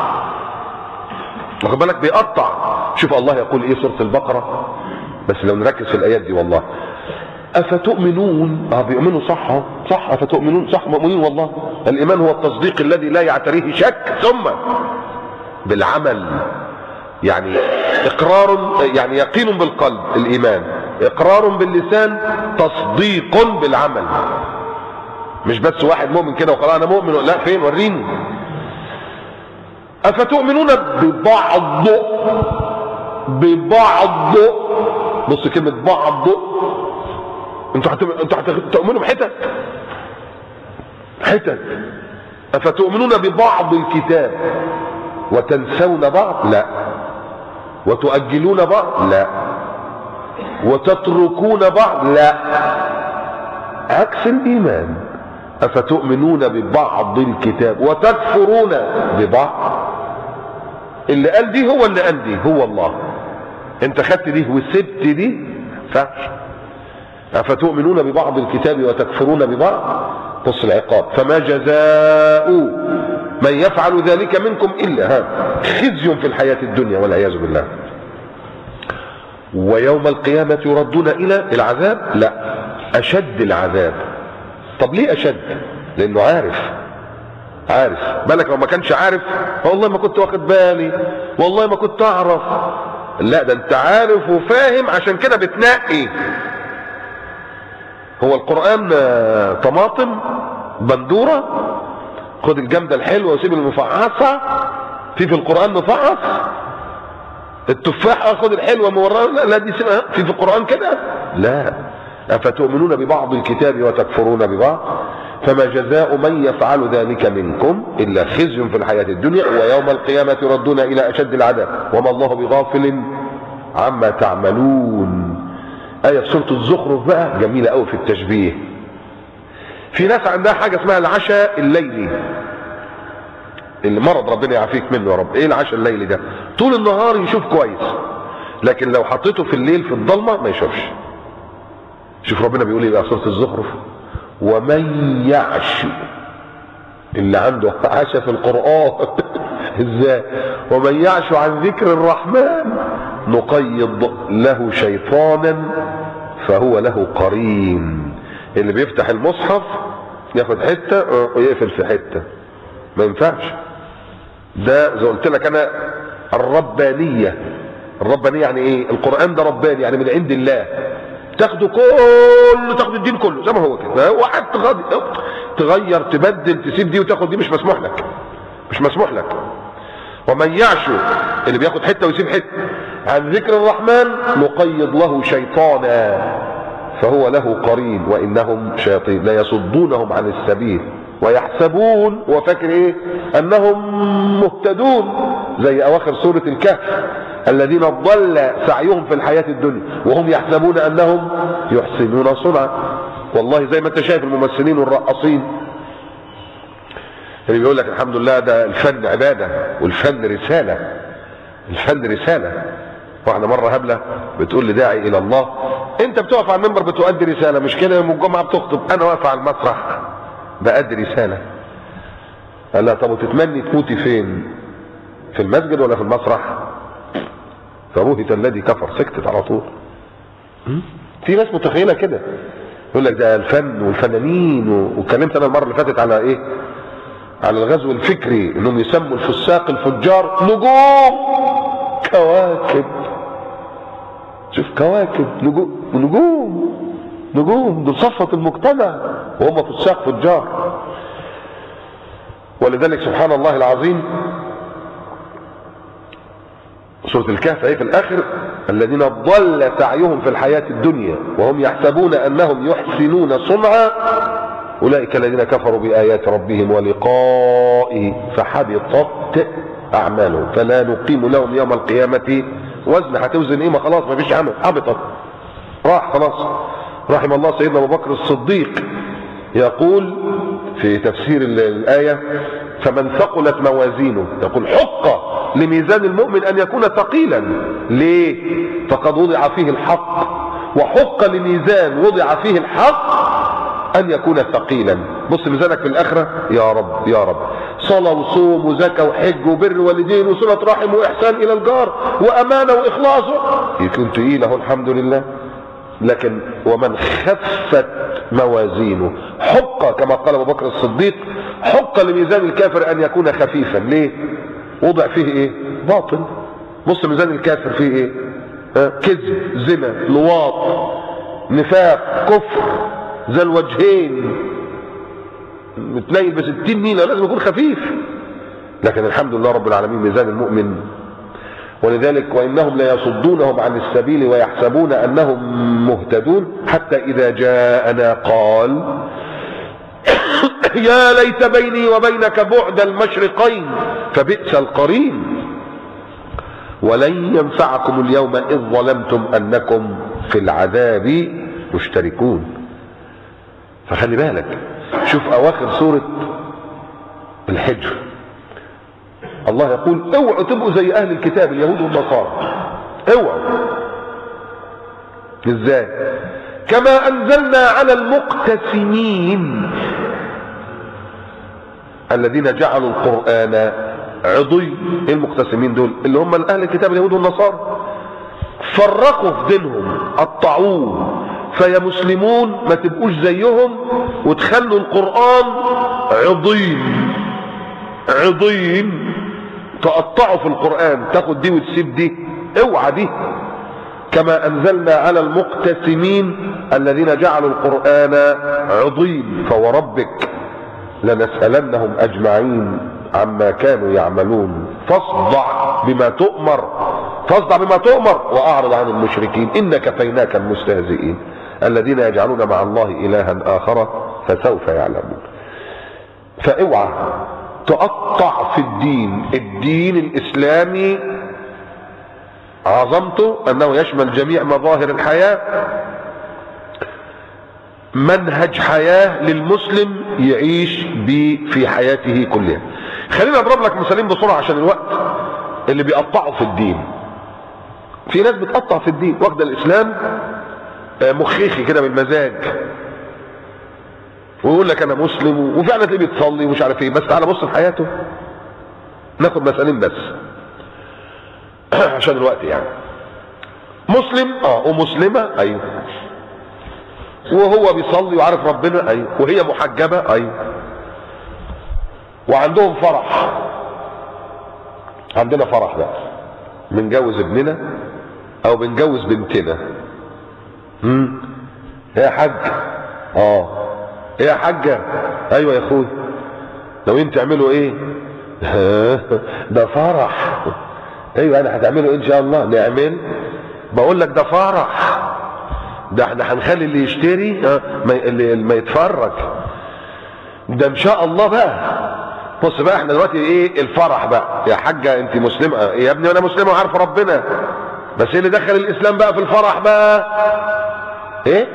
Speaker 1: واخد بالك؟ بيقطع. شوف الله يقول ايه سوره البقره، بس لو نركز في الايات دي والله: افتؤمنون، بيؤمنوا صح، صح، افتؤمنون صح، مؤمنين والله. الايمان هو التصديق الذي لا يعتريه شك، ثم بالعمل، يعني اقرار، يعني يقين بالقلب الايمان، اقرار باللسان، تصديق بالعمل. مش بس واحد مؤمن كده وخلاص انا مؤمن، لا، فين؟ وريني. افتؤمنون ببعض بص كلمة بعض، انتوا هتؤمنوا بحتت حتت. افتؤمنون ببعض الكتاب وتنسون بعض؟ لا. وتؤجلون بعض؟ لا. وتتركون بعض؟ لا. عكس الايمان. افتؤمنون ببعض الكتاب وتكفرون ببعض. اللي قال دي هو اللي قال دي، هو الله. انت خدت دي وسبت دي، فعش. افتؤمنون ببعض الكتاب وتكفرون ببعض. بص العقاب: فما جزاء من يفعل ذلك منكم الا خزي في الحياة الدنيا والعياذ بالله، ويوم القيامة يردون الى العذاب. لا، اشد العذاب. طب ليه اشد؟ لانه عارف بالك لو ما كانش عارف والله ما كنت واخد بالي، والله ما كنت اعرف. لا، ده انت عارف وفاهم، عشان كده بتنقي. هو القرآن طماطم بندورة، خد الجامدة الحلوة وسيب المفعصة. في القرآن مفعص. التفاح خد الحلوة موراه، لا دي سيبها في القرآن كده. لا. افتؤمنون ببعض الكتاب وتكفرون ببعض، فما جزاء من يفعل ذلك منكم الا خزي في الحياة الدنيا ويوم القيامة يردون الى اشد العذاب وما الله بغافل عما تعملون. آية في سورة الزخرف بقى جميلة قوي في التشبيه. في ناس عندها حاجة اسمها العشاء الليلي، اللي مرض ربنا يعافيك منه يا رب. ايه العشاء الليلي ده؟ طول النهار يشوف كويس، لكن لو حطيته في الليل في الضلمة ما يشوفش. شوف ربنا بيقول ايه بقى في سورة الزخرف: ومن يعش، اللي عنده عشاء في القرآن ازاي؟ ومن يعش عن ذكر الرحمن نقيض له شيطانا فهو له قرين. اللي بيفتح المصحف ياخد حتة ويقفل في حتة، ما ينفعش. ده زي قلت لك انا الربانية يعني ايه؟ القرآن ده رباني، يعني من عند الله. تاخده كله، تاخد الدين كله زي ما هو كده. واحد تغير تبدل تسيب دي وتاخد دي، مش مسموح لك، مش مسموح لك. ومن يعشو، اللي بياخد حته ويسيب حته، عن ذكر الرحمن نقيض له شيطانا فهو له قرين وانهم شياطين لا يصدونهم عن السبيل ويحسبون، وفاكر ايه؟ انهم مهتدون، زي اواخر سوره الكهف: الذين ضل سعيهم في الحياة الدنيا وهم يحسبون انهم يحسنون صنعا. والله زي ما انت شايف الممثلين والرقاصين اللي بيقول لك الحمد لله ده الفن عبادة والفن رسالة. الفن رسالة. واحدة مرة هبلة بتقول لي داعي الى الله: انت بتقف على المنبر بتؤدي رسالة، مش كده؟ يوم الجمعة بتخطب، انا واقف على المسرح بأدي رسالة. قال لها: طب وتتمني تموتي فين؟ في المسجد ولا في المسرح؟ فبهت الذي كفر. سكتت على طول. في ناس متخيله كده، يقول لك ده الفن والفنانين. واتكلمت انا المره اللي فاتت على ايه؟ على الغزو الفكري، انهم يسموا الفساق الفجار نجوم، كواكب. شوف، كواكب، نجوم دول صفوة المجتمع وهم فساق فجار. ولذلك سبحان الله العظيم سورة الكهف ايه في الاخر: الذين ضل سعيهم في الحياة الدنيا وهم يحسبون انهم يحسنون صنعا اولئك الذين كفروا بآيات ربهم ولقائه فحبطت اعمالهم فلا نقيم لهم يوم القيامة وزن. هتوزن ايه؟ ما خلاص ما فيش عمل، حبطت، راح خلاص. رحم الله سيدنا ابو بكر الصديق يقول في تفسير الآية: فمن ثقلت موازينه، يقول حق لميزان المؤمن ان يكون ثقيلا. ليه؟ فقد وضع فيه الحق، وحق لميزان وضع فيه الحق ان يكون ثقيلا. بص ميزانك في الاخره: يا رب يا رب، صلاه وصوم وزكاه وحج وبر والدين وصله رحم واحسان الى الجار وامانه واخلاص، يكون تقيل اهو الحمد لله. لكن ومن خفت موازينه، حق كما قال ابو بكر الصديق: حق لميزان الكافر ان يكون خفيفا. ليه؟ وضع فيه ايه؟ باطل. بص ميزان الكافر فيه ايه؟ كذب، زنا، لواط، نفاق، كفر، ذا الوجهين، متنيل ب60 نيله، لازم يكون خفيف. لكن الحمد لله رب العالمين ميزان المؤمن ولذلك وإنهم ليصدونهم عن السبيل ويحسبون أنهم مهتدون حتى إذا جاءنا قال يا ليت بيني وبينك بعد المشرقين فبئس القرين ولن ينفعكم اليوم إذ ظلمتم أنكم في العذاب مشتركون. فخلي بالك، شوف أواخر سورة الحجر الله يقول اوعوا تبقوا زي أهل الكتاب اليهود والنصارى. اوعوا. ازاي؟ كما أنزلنا على المقتسمين الذين جعلوا القرآن عضي. المقتسمين دول اللي هم اهل الكتاب اليهود والنصارى، فرقوا في دينهم، قطعوه. فيا مسلمون ما تبقوش زيهم وتخلوا القرآن عضين تقطعوا في القرآن، تاخد دي وتسيب دي. اوعى دي. كما انزلنا على المقتسمين الذين جعلوا القرآن عضين فوربك لنسألنهم اجمعين عما كانوا يعملون فاصدع بما تؤمر واعرض عن المشركين إن كفيناك المستهزئين الذين يجعلون مع الله إلها آخر فسوف يعلمون. فاوعى تقطع في الدين الإسلامي عظمته أنه يشمل جميع مظاهر الحياة، منهج حياة للمسلم يعيش به في حياته كلها. خلينا اضرب لك مثالين بسرعة عشان الوقت. اللي بيقطعوا في الدين، في ناس بتقطع في الدين واخده الإسلام مخيخي كده بالمزاج، ويقول لك انا مسلم وفعلا تلاقيه بيتصلي ومش عارف ايه، بس تعالى بص في حياته. ناخد مثالين بس عشان الوقت يعني. مسلم ومسلمة ايوه، وهو بيصلي وعارف ربنا ايوه، وهي محجبة ايوه، وعندهم فرح. عندنا فرح بقى، بنجوز ابننا او بنجوز بنتنا. يا حاج يا حاجة ايوه يا اخوي، لو انت تعملوا ايه؟ ده فرح. ايوه انا هتعملوا ان شاء الله. نعمل، بقول لك ده فرح، ده احنا هنخلي اللي يشتري اللي ما يتفرج، ده ان شاء الله بقى. بص بقى احنا دلوقتي ايه الفرح بقى. يا حاجة انت مسلمة يا ابني، وانا مسلمة وعارف ربنا، بس ايه اللي دخل الاسلام بقى في الفرح بقى؟ ايه؟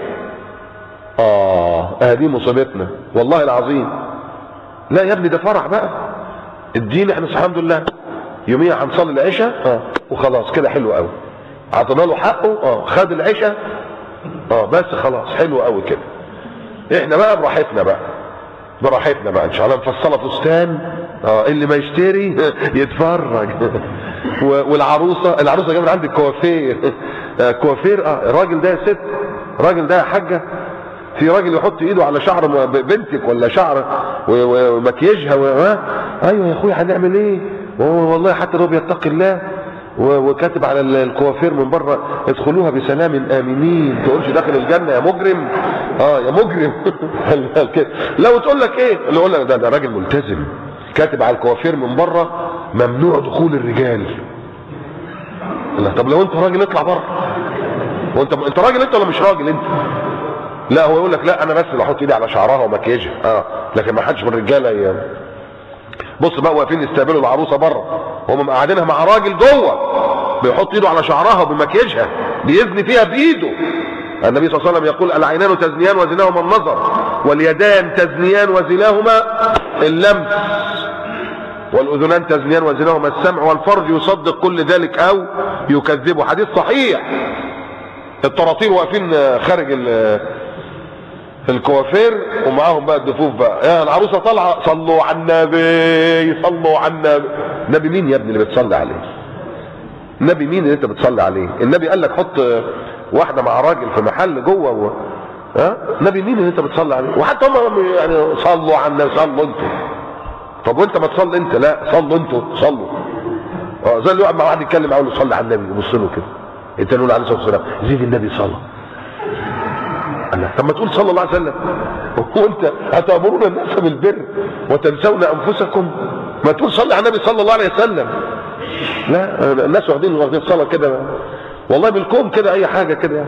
Speaker 1: دي مصيبتنا والله العظيم. لا يا ابني ده فرح بقى. الدين احنا الحمد لله يوميا هنصلي العشاء وخلاص كده، حلو قوي. عطينا له حقه خد العشاء بس خلاص حلو قوي كده. احنا بقى براحتنا بقى ان شاء الله. نفصله فستان اللي ما يشتري يتفرج. والعروسه جايه من عند الكوافير. كوافير الراجل ده يا ست، الراجل ده يا حاجه، في راجل يحط ايده على شعر بنتك ولا شعر ومكياجها ايوه يا اخويا هنعمل ايه؟ والله حتى لو بيتقي الله وكاتب على الكوافير من بره ادخلوها بسلام امنين. تقولش داخل الجنه يا مجرم. يا مجرم. لو تقول لك ايه اللي يقول لك ده راجل ملتزم كاتب على الكوافير من بره ممنوع دخول الرجال. طب لو انت راجل اطلع بره. وانت راجل انت ولا مش راجل انت؟ لا هو يقول لك لا انا بس بحط ايدي على شعرها ومكياجها لكن ما حدش من الرجاله بص بقى واقفين يستقبلوا العروسه بره، هم مقعدينها مع راجل جوه بيحط ايده على شعرها وبمكياجها بيزني فيها بايده. النبي صلى الله عليه وسلم يقول العينان تزنيان وزناهما النظر، واليدان تزنيان وزناهما اللمس، والاذنان تزنيان وزناهما السمع، والفرج يصدق كل ذلك او يكذبه. حديث صحيح. الطراطير واقفين خارج الكوافير ومعاهم بقى الدفوف بقى. يا العروسه طالعه صلوا على النبي، صلوا على النبي. نبي مين يا ابني اللي بتصلي عليه؟ نبي مين اللي انت بتصلي عليه؟ النبي قال لك حط واحده مع راجل في محل جوه نبي مين اللي انت بتصلي عليه؟ وحتى هم يعني صلوا على النبي، صلوا انتوا. طب وانت ما تصلي انت؟ لا صلوا انتوا، صلوا. زي اللي يقعد مع واحد يتكلم معاه يقول له صلي على النبي، يبص له كده. انت نقول عليه الصلاه والسلام زيد النبي صلى. طب ما تقول صلى الله عليه وسلم. وانت هتامرون الناس بالبر وتنسون انفسكم؟ ما تقول صلي على النبي صلى الله عليه وسلم. لا الناس واخدين صلاه كده والله بالكوم كده، اي حاجه كده.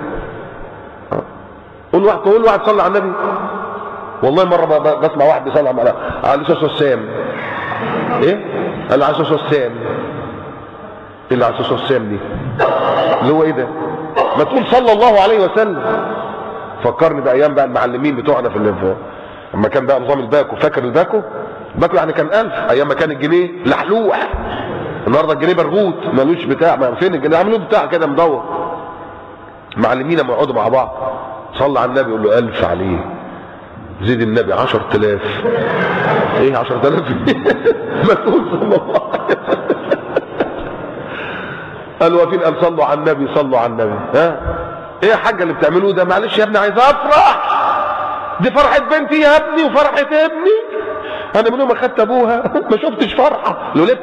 Speaker 1: قول واحد صلى على النبي. والله مره بسمع واحد بيصلي على الرسول والسلام. ايه؟ قال على الرسول والسلام. ايه اللي على الرسول والسلام دي؟ اللي هو ايه ده؟ ما تقول صلى الله عليه وسلم. فكرني بايام بقى المعلمين بتوعنا في لما كان بقى نظام الباكو. فاكر الباكو يعني كان 1000 ايام ما كان الجنيه لحلوح. النهارده الجنيه برغوت مالوش بتاع. ما فين الجنيه؟ عملوه بتاع كده مدور. معلمين لما يقعدوا مع بعض صلى على النبي يقول له 1000 عليه، زيد النبي 10000. ايه 10000؟ ما تقول صلى الله عليه وسلم. قالوا وفين؟ قال صلوا على النبي صلوا على النبي. ها ايه يا حاجه اللي بتعملوه ده؟ معلش يا ابني عايز افرح، دي فرحه بنتي يا ابني وفرحه ابني. انا من يوم ما خدت ابوها ما شفتش فرحه. الولاد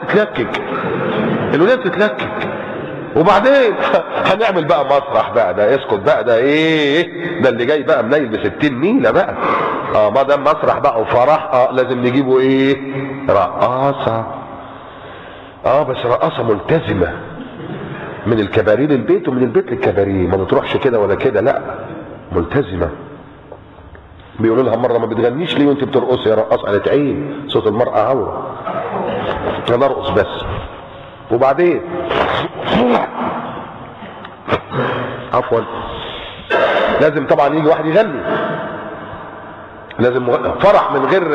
Speaker 1: بتتلكك. وبعدين هنعمل بقى مسرح بقى. ده اسكت بقى، ده ايه ده اللي جاي بقى منيل ب60 نيله بقى. ما دام مسرح بقى وفرح لازم نجيبه ايه؟ رقاصه. بس رقاصه ملتزمه، من الكباريه للبيت ومن البيت للكباريه، ما بتروحش كده ولا كده، لا ملتزمه. بيقولوا لها مره ما بتغنيش ليه وانت بترقصي يا رقاصه؟ قالت عيب، صوت المراه عوره، انا ارقص بس. وبعدين عفوا لازم طبعا يجي واحد يغني، لازم فرح من غير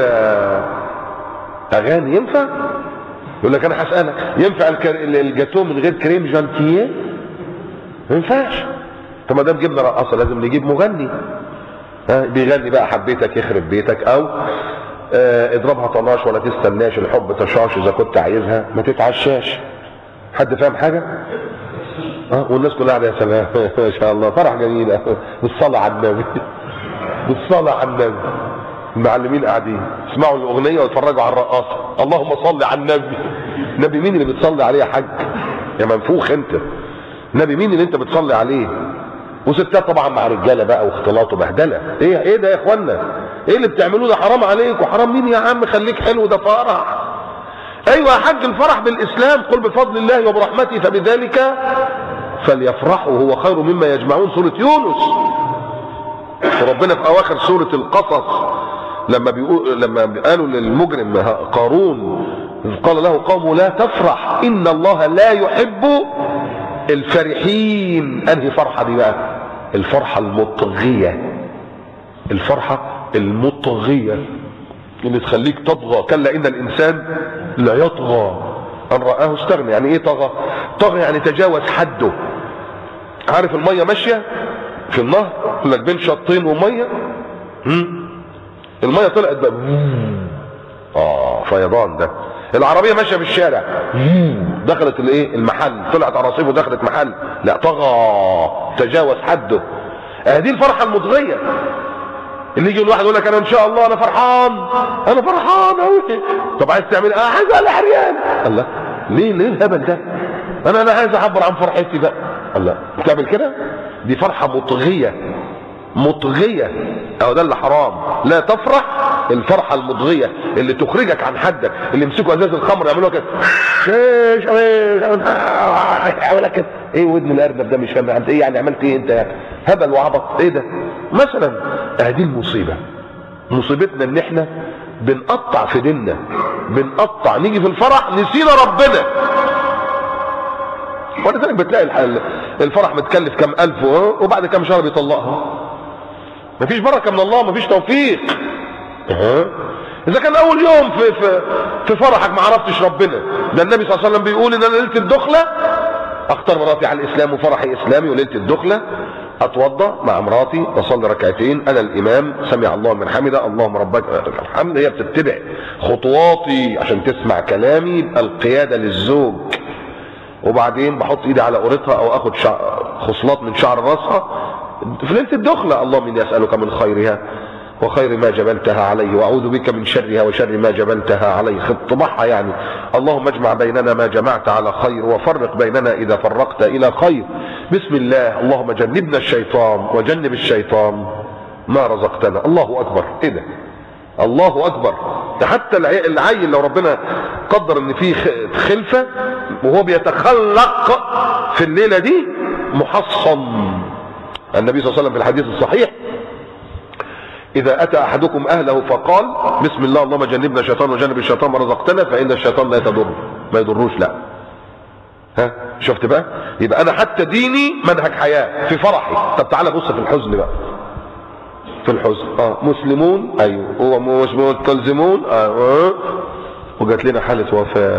Speaker 1: اغاني ينفع؟ يقول لك انا هسالك ينفع الجاتوه من غير كريم جانتيه؟ ما ينفعش. طب ما دام جبنا رقاصه لازم نجيب مغني بيغني بقى حبيتك يخرب بيتك، او اضربها طناش ولا تستناش الحب تشاش، اذا كنت عايزها ما تتعشاش. حد فاهم حاجه؟ والناس كلها قاعده يا سلام ما شاء الله فرح جميل بالصلاه على النبي. بالصلاه على النبي. المعلمين قاعدين يسمعوا الاغنيه ويتفرجوا على الرقاصه. اللهم صل على النبي. نبي مين اللي بتصلي عليه يا حاج؟ يا منفوخ انت. نبي مين اللي انت بتصلي عليه؟ وستات طبعا مع رجاله بقى واختلاط وبهدله. ايه ده يا اخوانا؟ ايه اللي بتعملوه ده؟ حرام عليك. وحرام مين يا عم؟ خليك حلو، ده فرح. ايوه يا حاج الفرح بالاسلام. قل بفضل الله وبرحمته فبذلك فليفرحوا هو خير مما يجمعون. سوره يونس. وربنا في اواخر سوره القصص لما قالوا للمجرم قارون قال له قومه لا تفرح ان الله لا يحب الفرحين. انهي فرحه دي بقى؟ الفرحه المطغيه. الفرحه المطغيه اللي تخليك تطغى. كلا ان الانسان لا يطغى ان رآه استغنى. يعني ايه طغى؟ طغى يعني تجاوز حده. عارف الميه ماشيه في النهر يقول لك بين شطين وميه، الميه طلعت بقى فيضان. ده العربيه ماشيه في الشارع دخلت الايه؟ المحل، طلعت عراصيف ودخلت محل. لا طغى، تجاوز حده. دي الفرحه المطغيه. اللي يجي الواحد يقول لك انا ان شاء الله انا فرحان قوي. طب عايز تعمل ايه؟ عايز اقلع عريان. الله، ليه الهبل ده؟ انا عايز اعبر عن فرحتي بقى. الله، بتعمل كده؟ دي فرحه مطغيه. او ده اللي حرام. لا تفرح. الفرحه المطغيه اللي تخرجك عن حدك، اللي يمسكوا ازاز الخمر يعملوها كده كده. ايه ودن الارنب ده؟ مش فاهم انت ايه يعني؟ عملت ايه انت يعني؟ هبل وعبط. ايه ده مثلا؟ دي المصيبه. مصيبتنا ان احنا بنقطع في ديننا، بنقطع. نيجي في الفرح نسينا ربنا. ولذلك بتلاقي الفرح متكلف كام الف وبعد كام شهر بيطلقها. مفيش بركه من الله، مفيش توفيق. اذا كان اول يوم في فرحك ما عرفتش ربنا. ده النبي صلى الله عليه وسلم بيقول ان انا ليله الدخله اختار مراتي على الاسلام وفرحي اسلامي، وليله الدخله اتوضا مع مراتي واصلي ركعتين، انا الامام، سمع الله من حمده، اللهم ربك الحمد. هي بتتبع خطواتي عشان تسمع كلامي، يبقى القياده للزوج. وبعدين بحط ايدي على قورتها او اخد خصلات من شعر راسها في ليله الدخله. اللهم اني اسالك من خيرها وخير ما جبلتها عليه، واعوذ بك من شرها وشر ما جبلتها عليه. طبعها يعني اللهم اجمع بيننا ما جمعت على خير، وفرق بيننا اذا فرقت الى خير. بسم الله. اللهم جنبنا الشيطان وجنب الشيطان ما رزقتنا. الله اكبر. ايه ده؟ الله اكبر. حتى العيل لو ربنا قدر ان فيه خلفة وهو بيتخلق في الليلة دي محصن. النبي صلى الله عليه وسلم في الحديث الصحيح إذا أتى أحدكم أهله فقال بسم الله اللهم جنبنا الشيطان وجنب الشيطان ما رزقتنا فإن الشيطان لا يضر، ما يضروش. لا، ها شفت بقى؟ يبقى أنا حتى ديني منهج حياة في فرحي. طب تعالى بص في الحزن بقى، في الحزن مسلمون ايوه هو مسلمون تلزمون وجات لنا حالة وفاة،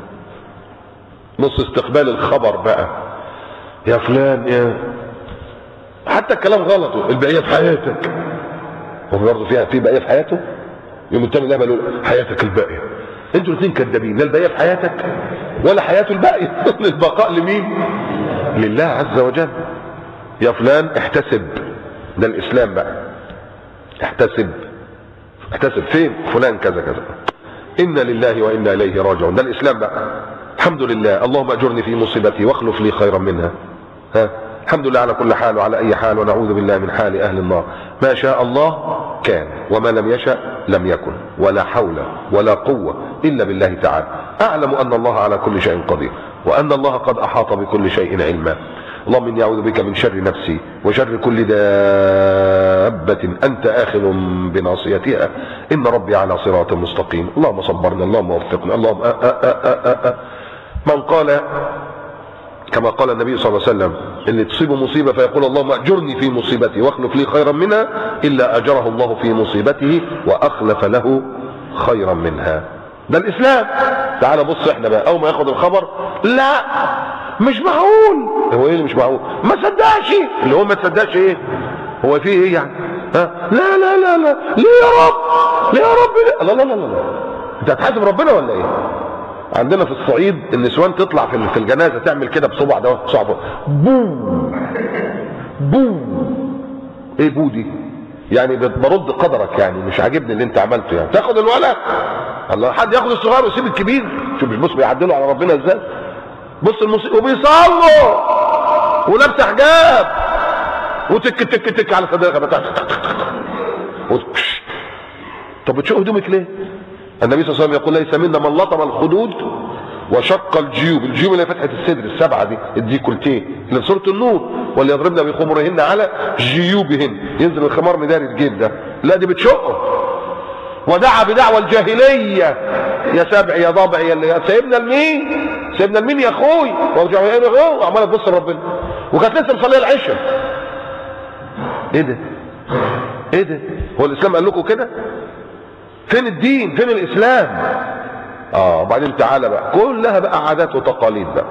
Speaker 1: نص استقبال الخبر بقى يا فلان يا حتى الكلام غلط، البقية في حياتك، هو برضه فيها في بقية في حياته. يوم التاني لا بقى حياتك الباقية، انتوا الاثنين كدابين، لا البقية في حياتك ولا حياته الباقية. البقاء لمين؟ لله عز وجل. يا فلان احتسب، ده الاسلام بقى، احتسب فين فلان كذا كذا، إنا لله وإنا إليه راجعون، ده الإسلام بقى. الحمد لله اللهم أجرني في مصيبتي واخلف لي خيرا منها. الحمد لله على كل حال وعلى أي حال، ونعوذ بالله من حال أهل النار. ما شاء الله كان وما لم يشأ لم يكن، ولا حول ولا قوة إلا بالله تعالى. أعلم أن الله على كل شيء قدير، وأن الله قد أحاط بكل شيء علما. اللهم إني أعوذ بك من شر نفسي وشر كل دابة أنت آخذ بناصيتها، إن ربي على صراط مستقيم. اللهم صبرنا، اللهم وفقنا، اللهم من قال كما قال النبي صلى الله عليه وسلم اللي تصيبه مصيبة فيقول اللهم أجرني في مصيبتي واخلف لي خيرا منها، إلا أجره الله في مصيبته وأخلف له خيرا منها. ده الإسلام. تعال بص احنا بقى أول ما ياخد الخبر لا مش معقول. هو ايه اللي مش معقول؟ ما صدقش. اللي هو ما تصدقش ايه؟ هو فيه ايه يعني؟ لا لا لا لا ليه يا رب؟ ليه يا رب؟ لا لا لا لا انت هتحاسب ربنا ولا ايه؟ عندنا في الصعيد النسوان تطلع في الجنازه تعمل كده بصبع ده صعب بو بو. ايه بو دي؟ يعني برد قدرك، يعني مش عاجبني اللي انت عملته، يعني تاخد الولد الله حد ياخد الصغير ويسيب الكبير. شوف بص بيعدلوا على ربنا ازاي. بص وبيصلوا ولابس حجاب وتك تك تك على صدرها بتاعتك. طب بتشوف هدومك ليه؟ النبي صلى الله عليه وسلم يقول ليس منا من لطم الخدود وشق الجيوب. الجيوب اللي فتحت الصدر السبعه دي الديكولتيه اللي في سوره النور، وليضربن بخمرهن على جيوبهن. ينزل الخمار مداري الجيب ده، لا دي بتشقه. ودعا بدعوى الجاهليه يا سبع يا ضبع يا سيبنا لمين؟ سيبنا لمين يا اخوي؟ وعماله تبص لربنا، وكانت لسه مصليه العشاء. ايه ده؟ ايه ده؟ هو الاسلام قال لكم كده؟ فين الدين؟ فين الاسلام؟ وبعدين تعالى بقى كلها بقى عادات وتقاليد بقى.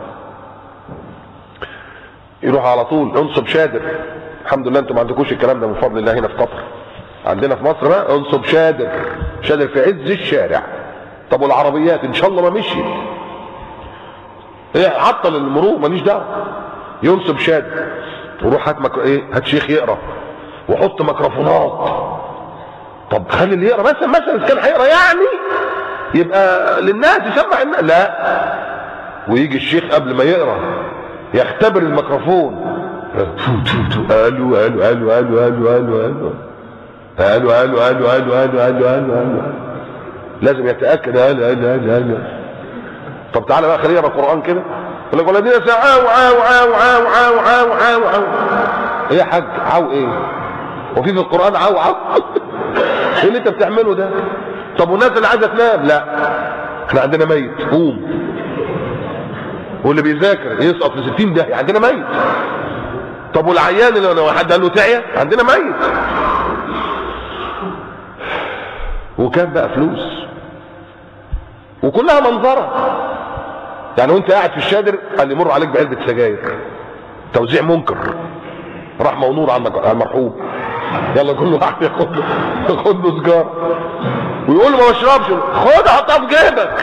Speaker 1: يروح على طول انصب شادر. الحمد لله انتم ما عندكوش الكلام ده من فضل الله هنا في قطر. عندنا في مصر بقى انصب شادر، شادر في عز الشارع. طب والعربيات ان شاء الله ما مشيت ايه عطل المرور ماليش دعوه. ينصب شادر وروح هات شيخ يقرا وحط ميكروفونات. طب خلي اللي يقرا مثلا اذا كان هيقرا يعني يبقى للناس يسمع الناس. لا، ويجي الشيخ قبل ما يقرا يختبر الميكروفون. الو الو الو الو الو الو الو الو الو الو الو الو الو الو. لازم يتاكد. الو الو الو الو. طب تعالى بقى خليه يقرا القران كده يقول لك والذين عاو عاو عاو عاو عاو عاو عاو عاو. ايه يا حاج عاو ايه؟ وفي القران عاو عاو؟ ايه اللي انت بتعمله ده؟ طب والناس اللي عايزه تنام؟ لا احنا عندنا ميت قوم. واللي بيذاكر يسقط في 60 داهيه عندنا ميت. طب والعيان اللي لو حد قال له تعيا عندنا ميت. وكان بقى فلوس وكلها منظره. يعني وانت قاعد في الشادر قال يمر عليك بعلبه سجاير توزيع منكر رحمه ونور على المرحوم. يلا كل واحد ياخد له سجاره ويقول له ما بشربش، خد حطها في جيبك.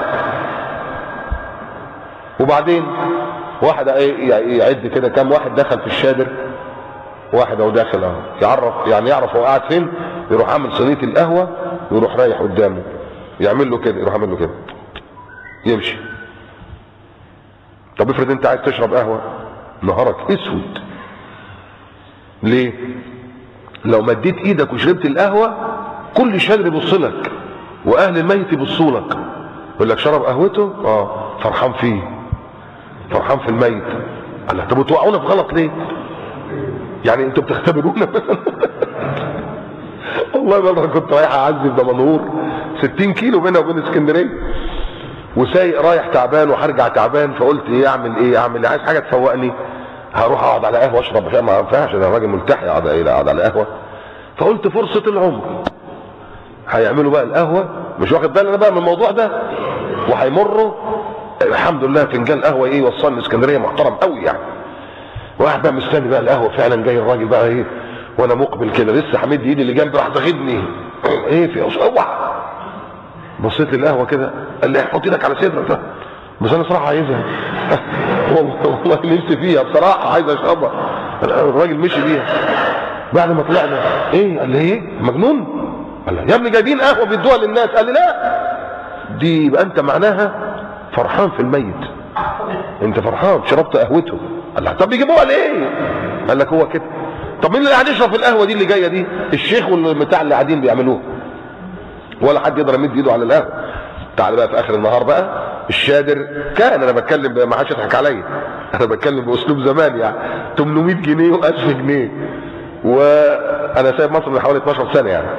Speaker 1: وبعدين واحد يعد كده كام واحد دخل في الشادر. واحد اهو داخل اهو يعرف هو قاعد فين. يروح عامل صينيه القهوه ويروح رايح قدامه يعمل له كده، يروح عامل له كده يمشي. طب افرض انت عايز تشرب قهوه نهارك اسود. ليه؟ لو مديت ايدك وشربت القهوه كل شادر يبص لك واهل الميت يبصوا لك يقول لك شرب قهوته فرحان فيه، فرحان في الميت. قال لك طب وتوقعونا في غلط ليه؟ يعني انتوا بتختبرونا؟ والله مرة كنت رايح اعزف دمنهور 60 كيلو بينها وبين اسكندريه، وسايق رايح تعبان وهرجع تعبان، فقلت ايه اعمل ايه؟ عايز حاجه تفوقني، هروح اقعد على قهوه اشرب. ما ينفعش، انا راجل ملتحي اقعد على قهوه. فقلت فرصه العمر، هيعملوا بقى القهوه، مش واخد بالي انا بقى من الموضوع ده، وهيمروا الحمد لله فنجان قهوه يوصلني اسكندريه محترم قوي يعني. واحد بقى مستني بقى القهوه، فعلا جاي الراجل بقى وانا مقبل كده لسه حمد ايدي اللي جنبي راح تاخدني في اوعى. بصيت للقهوه كده، قال لي حط ايدك على صدرك، بس انا صراحه عايزها. والله نفسي فيها بصراحه، عايز اشربها. الراجل مشي بيها. بعد ما طلعنا قال لي مجنون؟ قال لي يا ابني جايبين قهوه بيدوها للناس. قال لي لا، دي يبقى انت معناها فرحان في الميت، انت فرحان شربت قهوته. قال لي طب بيجيبوها ليه؟ قال لك هو كده. طب مين اللي قاعد يشرب في القهوه دي اللي جايه دي؟ الشيخ والبتاع اللي قاعدين بيعملوها، ولا حد يقدر يمد ايده على القهوه. تعال بقى في اخر النهار بقى الشادر كان، انا بتكلم ما حدش يضحك عليا، انا بتكلم باسلوب زمان يعني، 800 جنيه و1000 جنيه، وانا سايب مصر من حوالي 12 سنه يعني،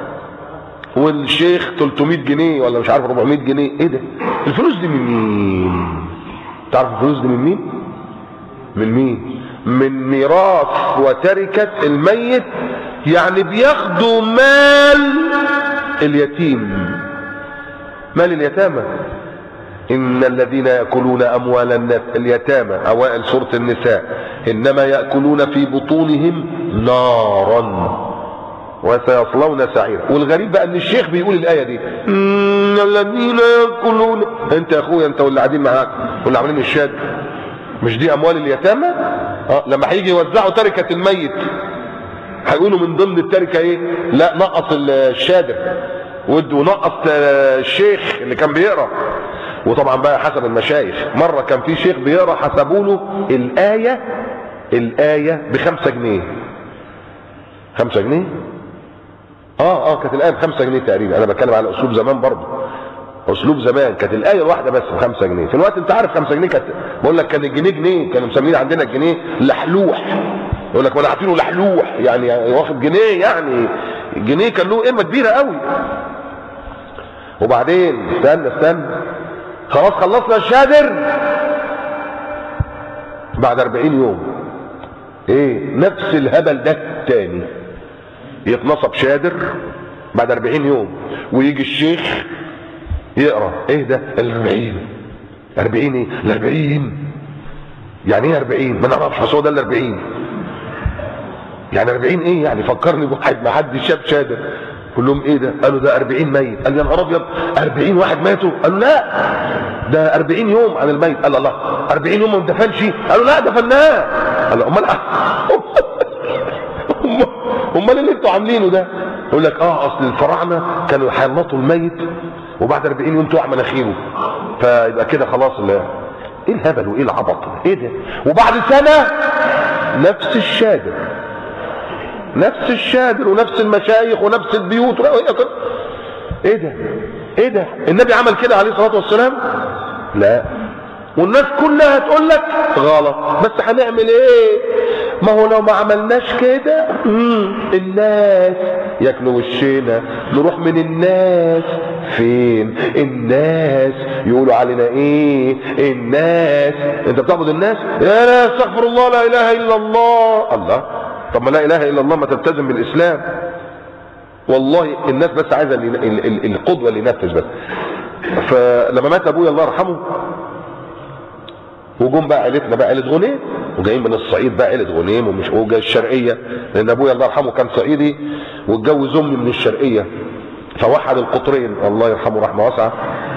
Speaker 1: والشيخ 300 جنيه ولا مش عارف 400 جنيه. ايه ده؟ الفلوس دي من مين؟ تعرف الفلوس دي من مين؟ من مين؟ من ميراث وتركه الميت، يعني بياخدوا مال اليتيم، مال اليتامى. إن الذين يأكلون أموال اليتامى، أوائل سورة النساء، إنما يأكلون في بطونهم نارا وسيصلون سعيرا. والغريب بقى إن الشيخ بيقول الآية دي، إن الذين يأكلون، أنت يا أخويا أنت واللي قاعدين معاك واللي عاملين الشاد، مش دي أموال اليتامى؟ لما هيجي يوزعوا تركة الميت هيقولوا من ضمن التركة لا نقص الشادر ونقص الشيخ اللي كان بيقرا. وطبعا بقى حسب المشايخ، مره كان في شيخ بيقرا حسبوا له الايه ب5 جنيه. 5 جنيه؟ كانت الايه ب5 جنيه تقريبا. انا بتكلم على اسلوب زمان برضه، اسلوب زمان كانت الايه الواحده بس ب5 جنيه. في الوقت انت عارف 5 جنيه كانت، بقول لك كان الجنيه جنيه، كانوا مسمين عندنا الجنيه لحلوح. يقول لك ما انا عارفينه لحلوح، يعني واخد جنيه، يعني الجنيه كان له قيمه كبيره قوي. وبعدين استنى خلاص خلصنا الشادر، بعد 40 يوم نفس الهبل ده تاني، يتنصب شادر بعد 40 يوم، ويجي الشيخ يقرا ده 40 ال40 يعني ايه 40؟ ما نعرفش، بس هو ده ال40 يعني 40 يعني فكرني بواحد ما حد شاف شادر، كلهم ده؟ قالوا ده 40 ميت. قال يا نهار ابيض، 40 واحد ماتوا؟ قالوا لا، ده 40 يوم عن الميت. قال الله، 40 يوم ما اندفنش؟ قالوا لا دفناه. قال امال اللي انتوا عاملينه ده؟ يقول لك اصل الفراعنه كانوا يحنطوا الميت وبعد 40 يوم تقع مناخيره، فيبقى كده خلاص. ايه الهبل وايه العبط ده؟ وبعد سنه نفس الشادر ونفس المشايخ ونفس البيوت. ايه ده؟ النبي عمل كده عليه الصلاه والسلام؟ لا. والناس كلها تقول لك غلط، بس هنعمل ايه؟ ما هو لو ما عملناش كده الناس ياكلوا وشينا، نروح من الناس فين؟ الناس يقولوا علينا الناس انت بتعبد الناس؟ لا استغفر الله، لا اله الا الله. طب ما لا اله الا الله ما تلتزم بالاسلام. والله الناس بس عايزه القدوه اللي ينفذ بس. فلما مات ابويا الله يرحمه، وجم بقى عيلتنا بقى عيله غنيم، وجايين من الصعيد بقى عيله غنيم، ومش وجاي الشرقيه، لان ابويا الله يرحمه كان صعيدي واتجوز امي من الشرقيه، فوحد القطرين الله يرحمه رحمه واسعه.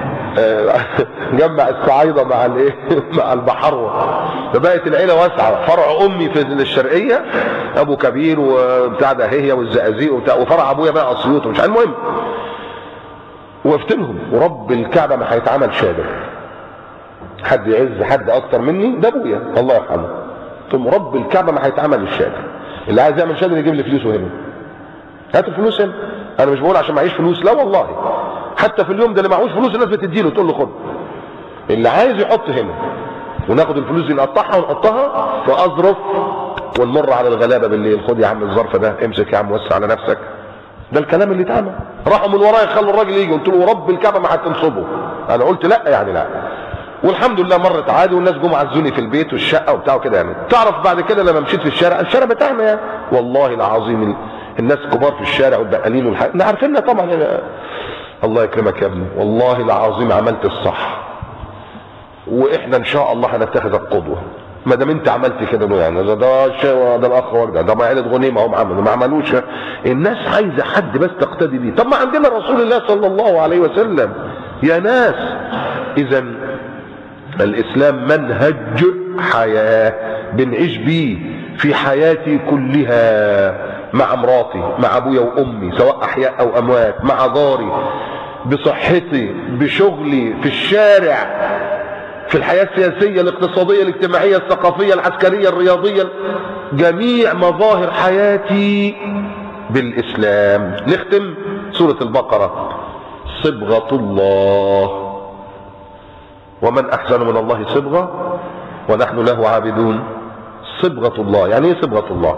Speaker 1: جمع الصعايده مع البحروه، فبقت العيله واسعه. فرع امي في الشرقيه ابو كبير وبتاع ده هي والزقازيق وبتاع، وفرع ابويا بقى اسيوط ومش المهم. وقفت لهم ورب الكعبه ما هيتعمل شادر، حد يعز حد اكتر مني ده ابويا الله يرحمه. قلت لهم رب الكعبه ما هيتعمل الشادر، اللي عايز يعمل شادر يجيب لي فلوسه هنا، هات الفلوس هنا. انا مش بقول عشان معيش فلوس، لا والله، حتى في اليوم ده اللي معهوش فلوس الناس بتديله، تقول له خد، اللي عايز يحط هنا، وناخد الفلوس دي نقطعها ونحطها واظرف ونمر على الغلابه بالليل. خد يا عم الظرف ده، امسك يا عم وسع على نفسك. ده الكلام اللي اتعمل. راحوا من ورايا خلوا الراجل يجي، قلت له ورب الكعبه ما هتنصبه. انا قلت لا يعني لا، والحمد لله مرت عادي، والناس جم عزوني في البيت والشقه وبتاع كده يعني. تعرف بعد كده لما مشيت في الشارع بتاعنا يعني، والله العظيم الناس كبار في الشارع والبقالين والحاجات احنا عارفينها طبعا يعني. الله يكرمك يا ابني، والله العظيم عملت الصح، واحنا ان شاء الله هنتخذك قدوه ما دام انت عملت كده يعني. ده الاخ وجده، ده معيله غنيمه هم عملوا، ما عملوش. الناس عايزه حد بس تقتدي بيه. طب ما عندنا رسول الله صلى الله عليه وسلم يا ناس. اذا الاسلام منهج حياه بنعيش بيه في حياتي كلها، مع مراتي، مع ابويا وامي سواء احياء او اموات، مع جاري، بصحتي، بشغلي، في الشارع، في الحياة السياسية الاقتصادية الاجتماعية الثقافية العسكرية الرياضية، جميع مظاهر حياتي بالإسلام. نختم سورة البقرة. صبغة الله، ومن أحسن من الله صبغة ونحن له عابدون. صبغة الله يعني ايه صبغة الله؟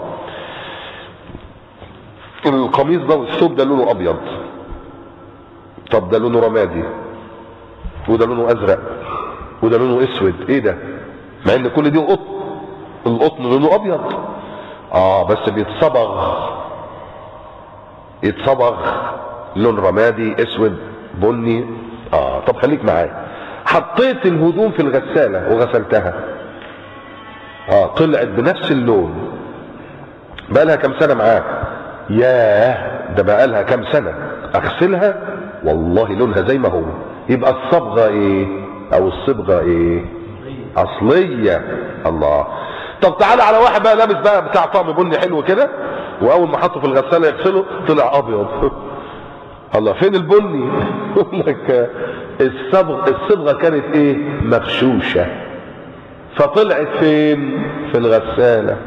Speaker 1: القميص ده والثوب ده لونه أبيض، طب ده لونه رمادي، وده لونه أزرق، وده لونه اسود، ايه ده؟ مع ان كل دي قطن، القطن لونه ابيض بس يتصبغ لون رمادي، اسود، بني. طب خليك معايا، حطيت الهدوم في الغسالة وغسلتها، طلعت بنفس اللون، بقالها كم سنة معاك؟ ياه ده بقالها كم سنة، اغسلها والله لونها زي ما هو. يبقى الصبغة ايه او الصبغة ايه؟ اصلية. الله. طب تعالى على واحد بقى لابس بقى بتاع طقم بني حلو كده، واول ما حطه في الغسالة يغسله طلع ابيض. الله، فين البني؟ يقول لك الصبغة كانت ايه؟ مغشوشة، فطلعت فين؟ في الغسالة.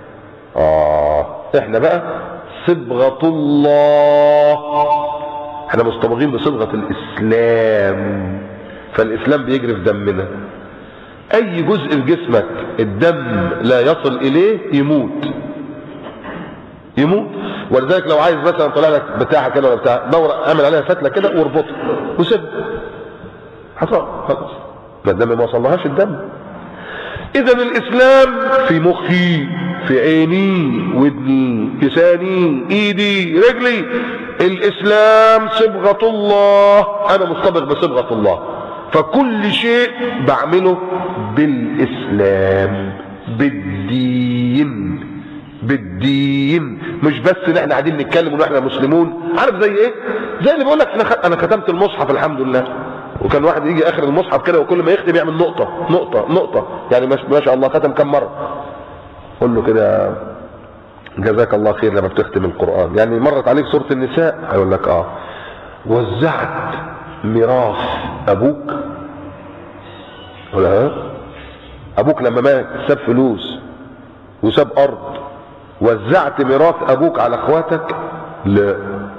Speaker 1: احنا بقى صبغة الله، احنا مصطبغين بصبغة الاسلام، فالاسلام بيجري في دمنا. اي جزء في جسمك الدم لا يصل اليه يموت. ولذلك لو عايز مثلا طلع لك بتاعه كده ولا بتاع، دور اعمل عليها فتله كده واربطها وسيبها، خلاص ما الدم ما وصلهاش الدم. اذا الاسلام في مخي، في عيني، ودني، لساني، ايدي، رجلي. الاسلام صبغة الله، انا مصطبغ بصبغة الله، فكل شيء بعمله بالاسلام، بالدين. مش بس ان احنا قاعدين نتكلم واحنا مسلمون. عارف زي ايه؟ زي اللي بيقول لك انا ختمت المصحف الحمد لله، وكان واحد يجي اخر المصحف كده وكل ما يختم يعمل نقطة يعني ما شاء الله ختم كم مرة. قول له كده جزاك الله خير لما بتختم القرآن، يعني مرت عليك سورة النساء؟ هيقول لك وزعت ميراث ابوك؟ ولا ابوك لما مات ساب فلوس وساب ارض، وزعت ميراث ابوك على اخواتك؟ لا.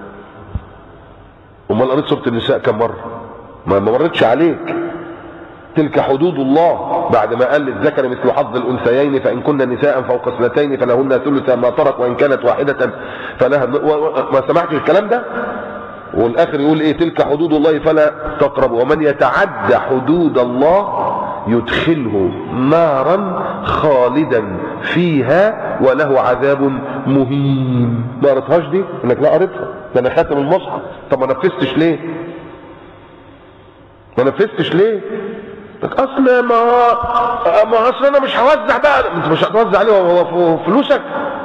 Speaker 1: امال قريت سورة النساء كم مرة؟ ما مرتش عليك. تلك حدود الله، بعد ما قال للذكر مثل حظ الانثيين فان كن نساء فوق اثنتين فلهن ثلث ما ترك وان كانت واحدة فلها. ما سمعتش الكلام ده؟ والاخر يقول ايه؟ تلك حدود الله فلا تقربوا ومن يتعدى حدود الله يدخله نارا خالدا فيها وله عذاب مهين. ما قريتهاش دي؟ انك لا قريتها، ده انا خاتم المصحف. طب ما نفذتش ليه؟ اصل ما اصل انا مش هوزع بقى. انت مش هتوزع عليه وهو فلوسك؟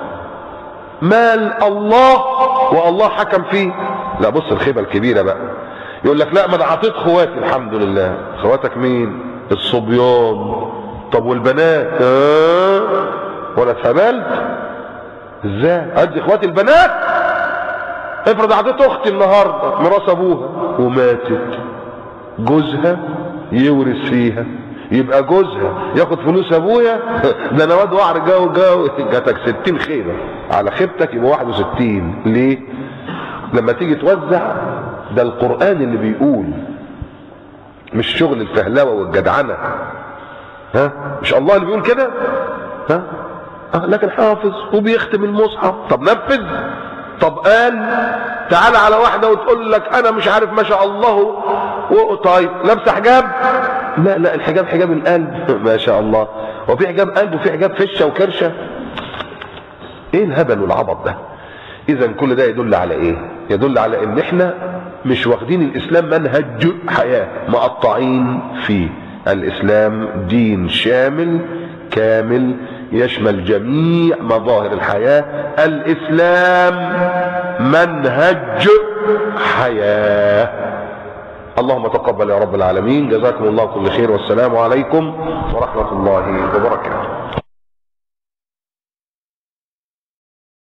Speaker 1: مال الله والله حكم فيه. لا بص الخيبه الكبيره بقى، يقول لك لا ما انا عطيت خواتي الحمد لله. خواتك مين؟ الصبيان. طب والبنات؟ ولا اتهبلت؟ ازاي ادي اخواتي البنات؟ افرض عطيت اختي النهارده ميراث ابوها وماتت، جوزها يورث فيها، يبقى جوزها ياخد فلوس ابويا؟ ده انا واد وعر جو جاتك 60 خيبه على خيبتك، يبقى 61. ليه؟ لما تيجي توزع ده القرآن اللي بيقول، مش شغل الفهلوة والجدعنة. ها مش الله اللي بيقول كده؟ ها لكن حافظ وبيختم المصحف. طب نفذ. طب قال تعال على واحدة وتقول لك انا مش عارف ما شاء الله طيب لابسه حجاب؟ لا الحجاب حجاب القلب ما شاء الله. وفي حجاب قلب وفي حجاب فشه وكرشه. ايه الهبل والعبط ده؟ اذا كل ده يدل على ايه؟ يدل على ان احنا مش واخدين الاسلام منهج حياه، مقطعين فيه. الاسلام دين شامل كامل يشمل جميع مظاهر الحياه. الاسلام منهج حياه. اللهم تقبل يا رب العالمين. جزاكم الله كل خير، والسلام عليكم ورحمه الله وبركاته.